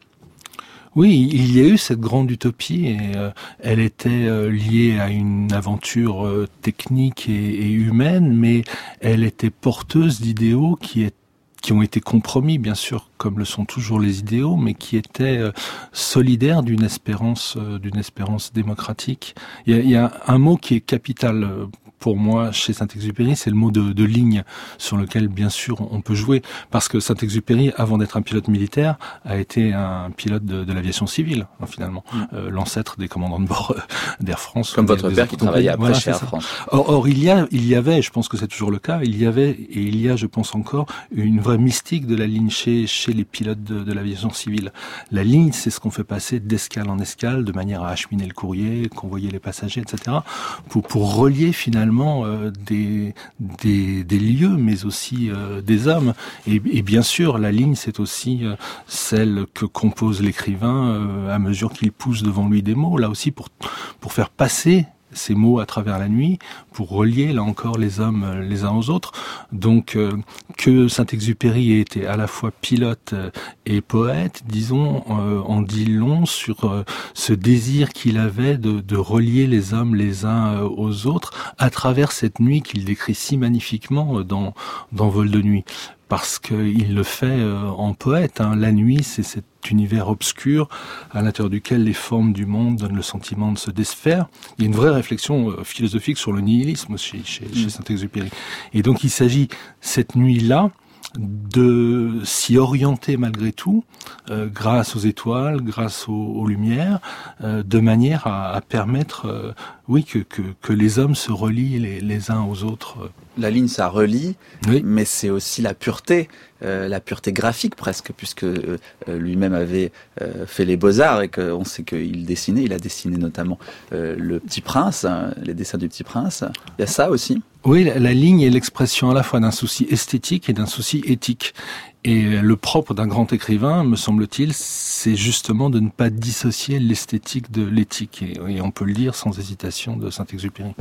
Oui, il y a eu cette grande utopie et elle était liée à une aventure technique et humaine, mais elle était porteuse d'idéaux qui ont été compromis, bien sûr, comme le sont toujours les idéaux, mais qui étaient solidaires d'une espérance démocratique. Il y a un mot qui est capital pour moi chez Saint-Exupéry, c'est le mot de ligne, sur lequel bien sûr on peut jouer, parce que Saint-Exupéry, avant d'être un pilote militaire, a été un pilote de l'aviation civile, finalement, l'ancêtre des commandants de bord d'Air France. Comme votre père qui travaillait après chez Air France. Or il y avait, je pense que c'est toujours le cas, il y a, je pense encore, une vraie mystique de la ligne chez les pilotes de l'aviation civile. La ligne, c'est ce qu'on fait passer d'escale en escale, de manière à acheminer le courrier, convoyer les passagers, etc., pour relier finalement des lieux, mais aussi des hommes. Et bien sûr, la ligne, c'est aussi celle que compose l'écrivain à mesure qu'il pousse devant lui des mots, là aussi pour faire passer ces mots à travers la nuit, pour relier là encore les hommes les uns aux autres. Donc que Saint-Exupéry ait été à la fois pilote et poète, disons, en dit long sur ce désir qu'il avait de relier les hommes les uns aux autres à travers cette nuit qu'il décrit si magnifiquement dans Vol de nuit. Parce qu'il le fait en poète. La nuit, c'est cet univers obscur à l'intérieur duquel les formes du monde donnent le sentiment de se défaire. Il y a une vraie réflexion philosophique sur le nihilisme chez Saint-Exupéry. Et donc il s'agit, cette nuit-là, de s'y orienter malgré tout, grâce aux étoiles, grâce aux lumières, de manière à permettre, que les hommes se relient les uns aux autres. La ligne, ça relie, oui. Mais c'est aussi la pureté graphique presque, puisque lui-même avait fait les Beaux-Arts et qu'on sait qu'il dessinait. Il a dessiné notamment le Petit Prince, les dessins du Petit Prince. Il y a ça aussi. Oui, la ligne est l'expression à la fois d'un souci esthétique et d'un souci éthique. Et le propre d'un grand écrivain, me semble-t-il, c'est justement de ne pas dissocier l'esthétique de l'éthique. Et on peut le dire sans hésitation de Saint-Exupéry.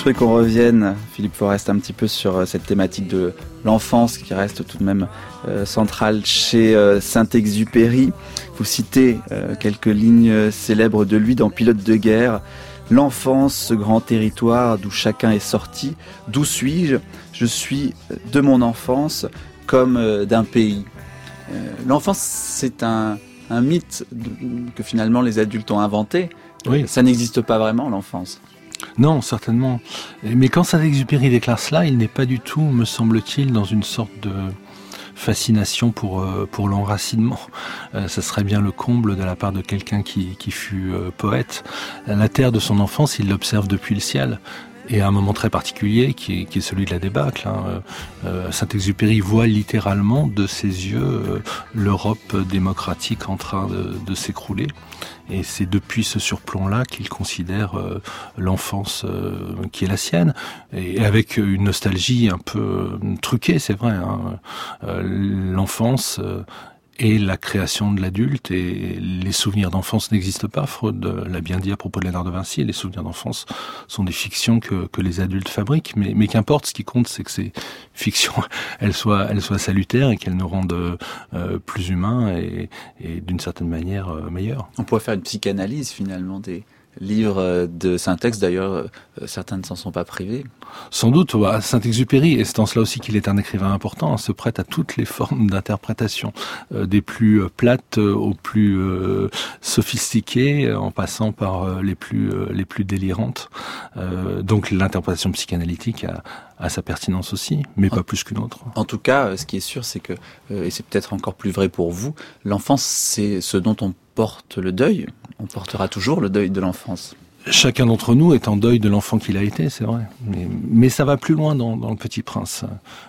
voudrais qu'on revienne, Philippe Forest, un petit peu sur cette thématique de l'enfance qui reste tout de même centrale chez Saint-Exupéry. Vous citez quelques lignes célèbres de lui dans Pilote de guerre. L'enfance, ce grand territoire d'où chacun est sorti. D'où suis-je ? Je suis de mon enfance comme d'un pays. L'enfance, c'est un mythe que finalement les adultes ont inventé. Oui. Ça n'existe pas vraiment, l'enfance. Non, certainement. Mais quand Saint-Exupéry déclare cela, il n'est pas du tout, me semble-t-il, dans une sorte de fascination pour l'enracinement. Ça serait bien le comble de la part de quelqu'un qui fut poète. La terre de son enfance, il l'observe depuis le ciel. Et à un moment très particulier, qui est celui de la débâcle. Saint-Exupéry voit littéralement de ses yeux l'Europe démocratique en train de s'écrouler. Et c'est depuis ce surplomb-là qu'il considère l'enfance qui est la sienne, et avec une nostalgie un peu truquée, c'est vrai. L'enfance et la création de l'adulte, et les souvenirs d'enfance n'existent pas. Freud l'a bien dit à propos de Léonard de Vinci, les souvenirs d'enfance sont des fictions que les adultes fabriquent, mais qu'importe, ce qui compte, c'est que ces fictions, elles soient salutaires et qu'elles nous rendent plus humains et d'une certaine manière meilleurs. On pourrait faire une psychanalyse finalement des livres de Saint-Ex, d'ailleurs certains ne s'en sont pas privés. Sans doute, Saint-Exupéry, et c'est en cela aussi qu'il est un écrivain important, se prête à toutes les formes d'interprétation, des plus plates aux plus sophistiquées, en passant par les plus délirantes. Donc l'interprétation psychanalytique a sa pertinence aussi, mais pas plus qu'une autre. En tout cas, ce qui est sûr, c'est que, et c'est peut-être encore plus vrai pour vous, l'enfance, c'est ce dont on porte le deuil. On portera toujours le deuil de l'enfance. Chacun d'entre nous est en deuil de l'enfant qu'il a été, c'est vrai. Mais ça va plus loin dans Le Petit Prince.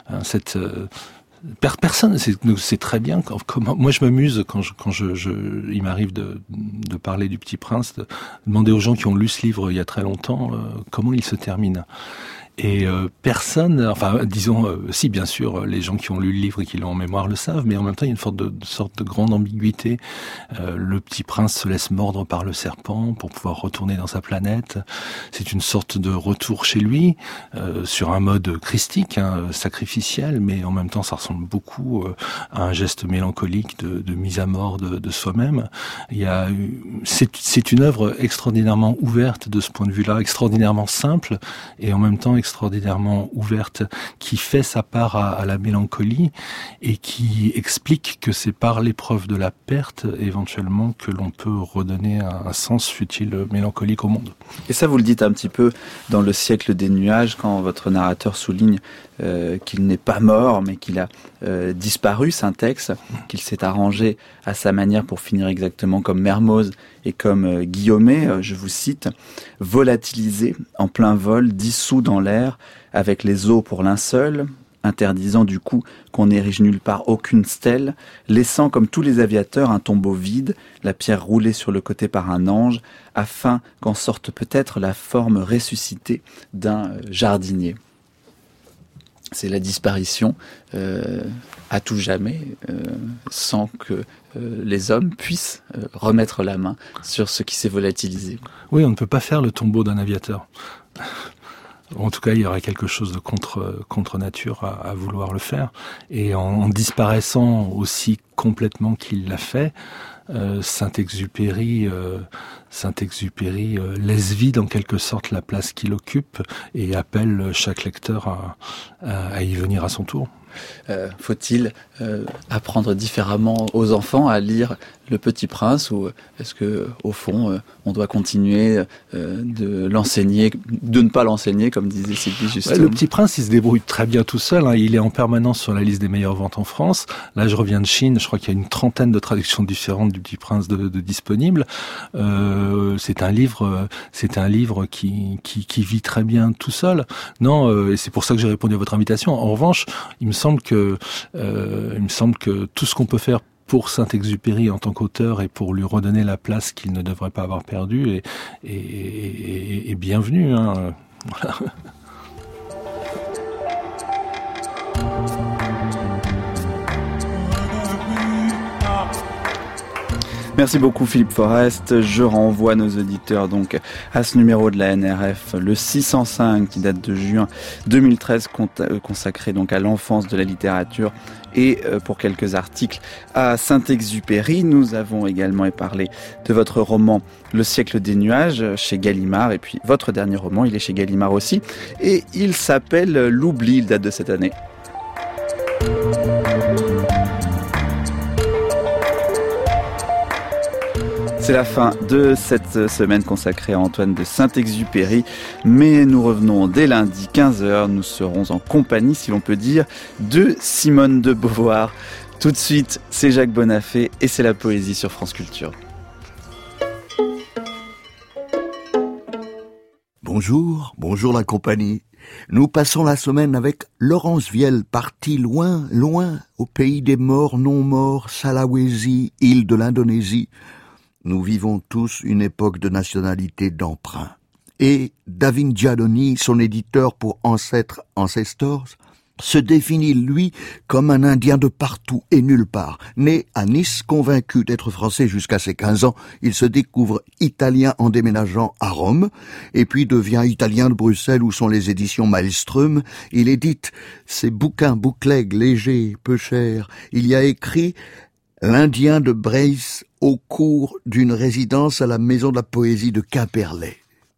Personne, c'est très bien. Moi, je m'amuse quand il m'arrive de parler du Petit Prince, de demander aux gens qui ont lu ce livre il y a très longtemps comment il se termine. Et personne, si bien sûr, les gens qui ont lu le livre et qui l'ont en mémoire le savent, mais en même temps il y a une sorte de grande ambiguïté. Le Petit Prince se laisse mordre par le serpent pour pouvoir retourner dans sa planète. C'est une sorte de retour chez lui, sur un mode christique, sacrificiel, mais en même temps ça ressemble beaucoup à un geste mélancolique de mise à mort de soi-même. C'est une œuvre extraordinairement ouverte de ce point de vue-là, extraordinairement simple et en même temps extraordinairement ouverte, qui fait sa part à la mélancolie et qui explique que c'est par l'épreuve de la perte éventuellement que l'on peut redonner un sens, fut-il mélancolique, au monde. Et ça, vous le dites un petit peu dans Le siècle des nuages, quand votre narrateur souligne qu'il n'est pas mort, mais qu'il a disparu, Saint-Ex, qu'il s'est arrangé à sa manière pour finir exactement comme Mermoz et comme Guillaumet, je vous cite, « volatilisé, en plein vol, dissous dans l'air, avec les eaux pour linceul, interdisant du coup qu'on n'érige nulle part aucune stèle, laissant comme tous les aviateurs un tombeau vide, la pierre roulée sur le côté par un ange, afin qu'en sorte peut-être la forme ressuscitée d'un jardinier. » C'est la disparition à tout jamais, sans que les hommes puissent remettre la main sur ce qui s'est volatilisé. Oui, on ne peut pas faire le tombeau d'un aviateur. En tout cas, il y aurait quelque chose de contre nature à vouloir le faire. Et en disparaissant aussi complètement qu'il l'a fait, Saint-Exupéry laisse vide en quelque sorte la place qu'il occupe et appelle chaque lecteur à y venir à son tour. Faut-il apprendre différemment aux enfants à lire Le Petit Prince, ou est-ce que au fond on doit continuer de l'enseigner, de ne pas l'enseigner, comme disait Sylvie justement? Le Petit Prince, il se débrouille très bien tout seul, il est en permanence sur la liste des meilleures ventes en France. Là, je reviens de Chine, je crois qu'il y a une trentaine de traductions différentes du Petit Prince de disponibles. C'est un livre qui vit très bien tout seul. Non, et c'est pour ça que j'ai répondu à votre invitation. En revanche, il me semble que tout ce qu'on peut faire pour Saint-Exupéry en tant qu'auteur et pour lui redonner la place qu'il ne devrait pas avoir perdue est bienvenu. Voilà. Merci beaucoup Philippe Forest. Je renvoie nos auditeurs donc à ce numéro de la NRF, le 605, qui date de juin 2013, consacré donc à l'enfance de la littérature, et pour quelques articles à Saint-Exupéry. Nous avons également parlé de votre roman Le siècle des nuages chez Gallimard, et puis votre dernier roman, il est chez Gallimard aussi, et il s'appelle L'oubli, il date de cette année. C'est la fin de cette semaine consacrée à Antoine de Saint-Exupéry, mais nous revenons dès lundi 15h, nous serons en compagnie, si l'on peut dire, de Simone de Beauvoir. Tout de suite, c'est Jacques Bonafé et c'est la poésie sur France Culture. Bonjour la compagnie. Nous passons la semaine avec Laurence Vielle, partie loin, loin, au pays des morts non morts, Sulawesi, île de l'Indonésie. Nous vivons tous une époque de nationalité d'emprunt. Et David Giannoni, son éditeur pour Ancestors, se définit, lui, comme un Indien de partout et nulle part. Né à Nice, convaincu d'être français jusqu'à ses 15 ans, il se découvre italien en déménageant à Rome, et puis devient italien de Bruxelles où sont les éditions Maelström. Il édite ses bouquins bouclègues, légers, peu chers. Il y a écrit l'Indien de Breysse au cours d'une résidence à la Maison de la Poésie de Quimperlé.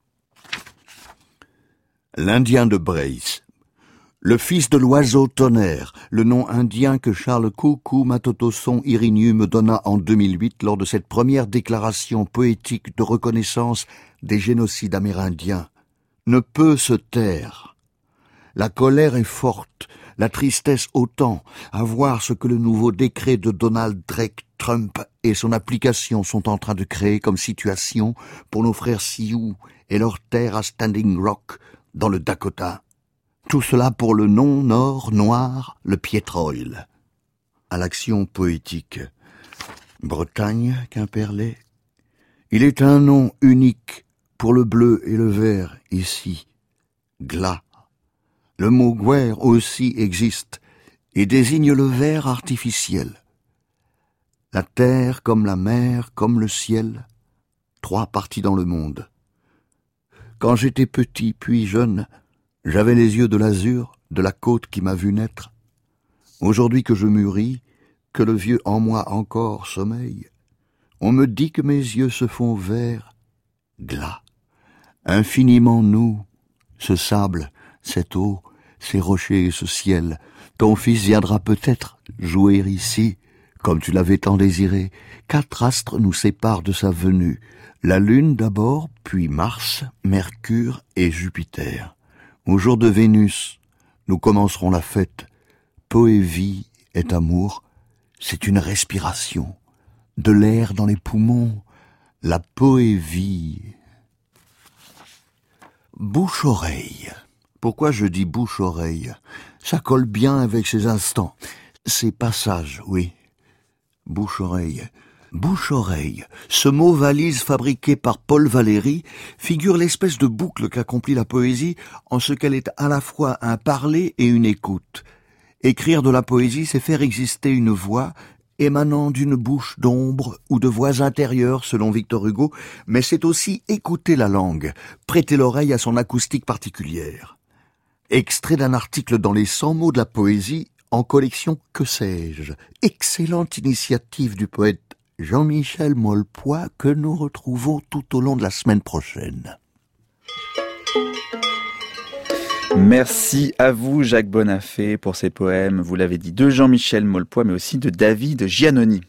L'Indien de Breysse. Le fils de l'oiseau tonnerre, le nom indien que Charles Coucou Matotosson Irinu me donna en 2008 lors de cette première déclaration poétique de reconnaissance des génocides amérindiens, ne peut se taire. La colère est forte, la tristesse autant, à voir ce que le nouveau décret de Donald Trump et son application sont en train de créer comme situation pour nos frères Sioux et leur terre à Standing Rock, dans le Dakota. Tout cela pour le nom nord noir, le Pietroil. À l'action poétique. Bretagne, Quimperlé. Il est un nom unique pour le bleu et le vert ici. Glas. Le mot guerre aussi existe et désigne le vert artificiel. La terre comme la mer, comme le ciel, 3 parties dans le monde. Quand j'étais petit puis jeune, j'avais les yeux de l'azur, de la côte qui m'a vu naître. Aujourd'hui que je mûris, que le vieux en moi encore sommeille, on me dit que mes yeux se font verts, glas. Infiniment nous, ce sable, cette eau, ces rochers et ce ciel, ton fils viendra peut-être jouer ici, comme tu l'avais tant désiré. 4 astres nous séparent de sa venue, la Lune d'abord, puis Mars, Mercure et Jupiter. Au jour de Vénus, nous commencerons la fête. Poésie est amour, c'est une respiration, de l'air dans les poumons, la poésie. Bouche-oreille. Pourquoi je dis bouche-oreille? Ça colle bien avec ces instants, ces passages, oui. Bouche-oreille. Bouche-oreille, ce mot valise fabriqué par Paul Valéry figure l'espèce de boucle qu'accomplit la poésie en ce qu'elle est à la fois un parler et une écoute. Écrire de la poésie, c'est faire exister une voix émanant d'une bouche d'ombre ou de voix intérieures selon Victor Hugo, mais c'est aussi écouter la langue, prêter l'oreille à son acoustique particulière. Extrait d'un article dans les 100 mots de la poésie en collection Que sais-je, excellente initiative du poète Jean-Michel Molpois que nous retrouvons tout au long de la semaine prochaine. Merci à vous Jacques Bonafé pour ces poèmes, vous l'avez dit, de Jean-Michel Molpois mais aussi de David Giannoni.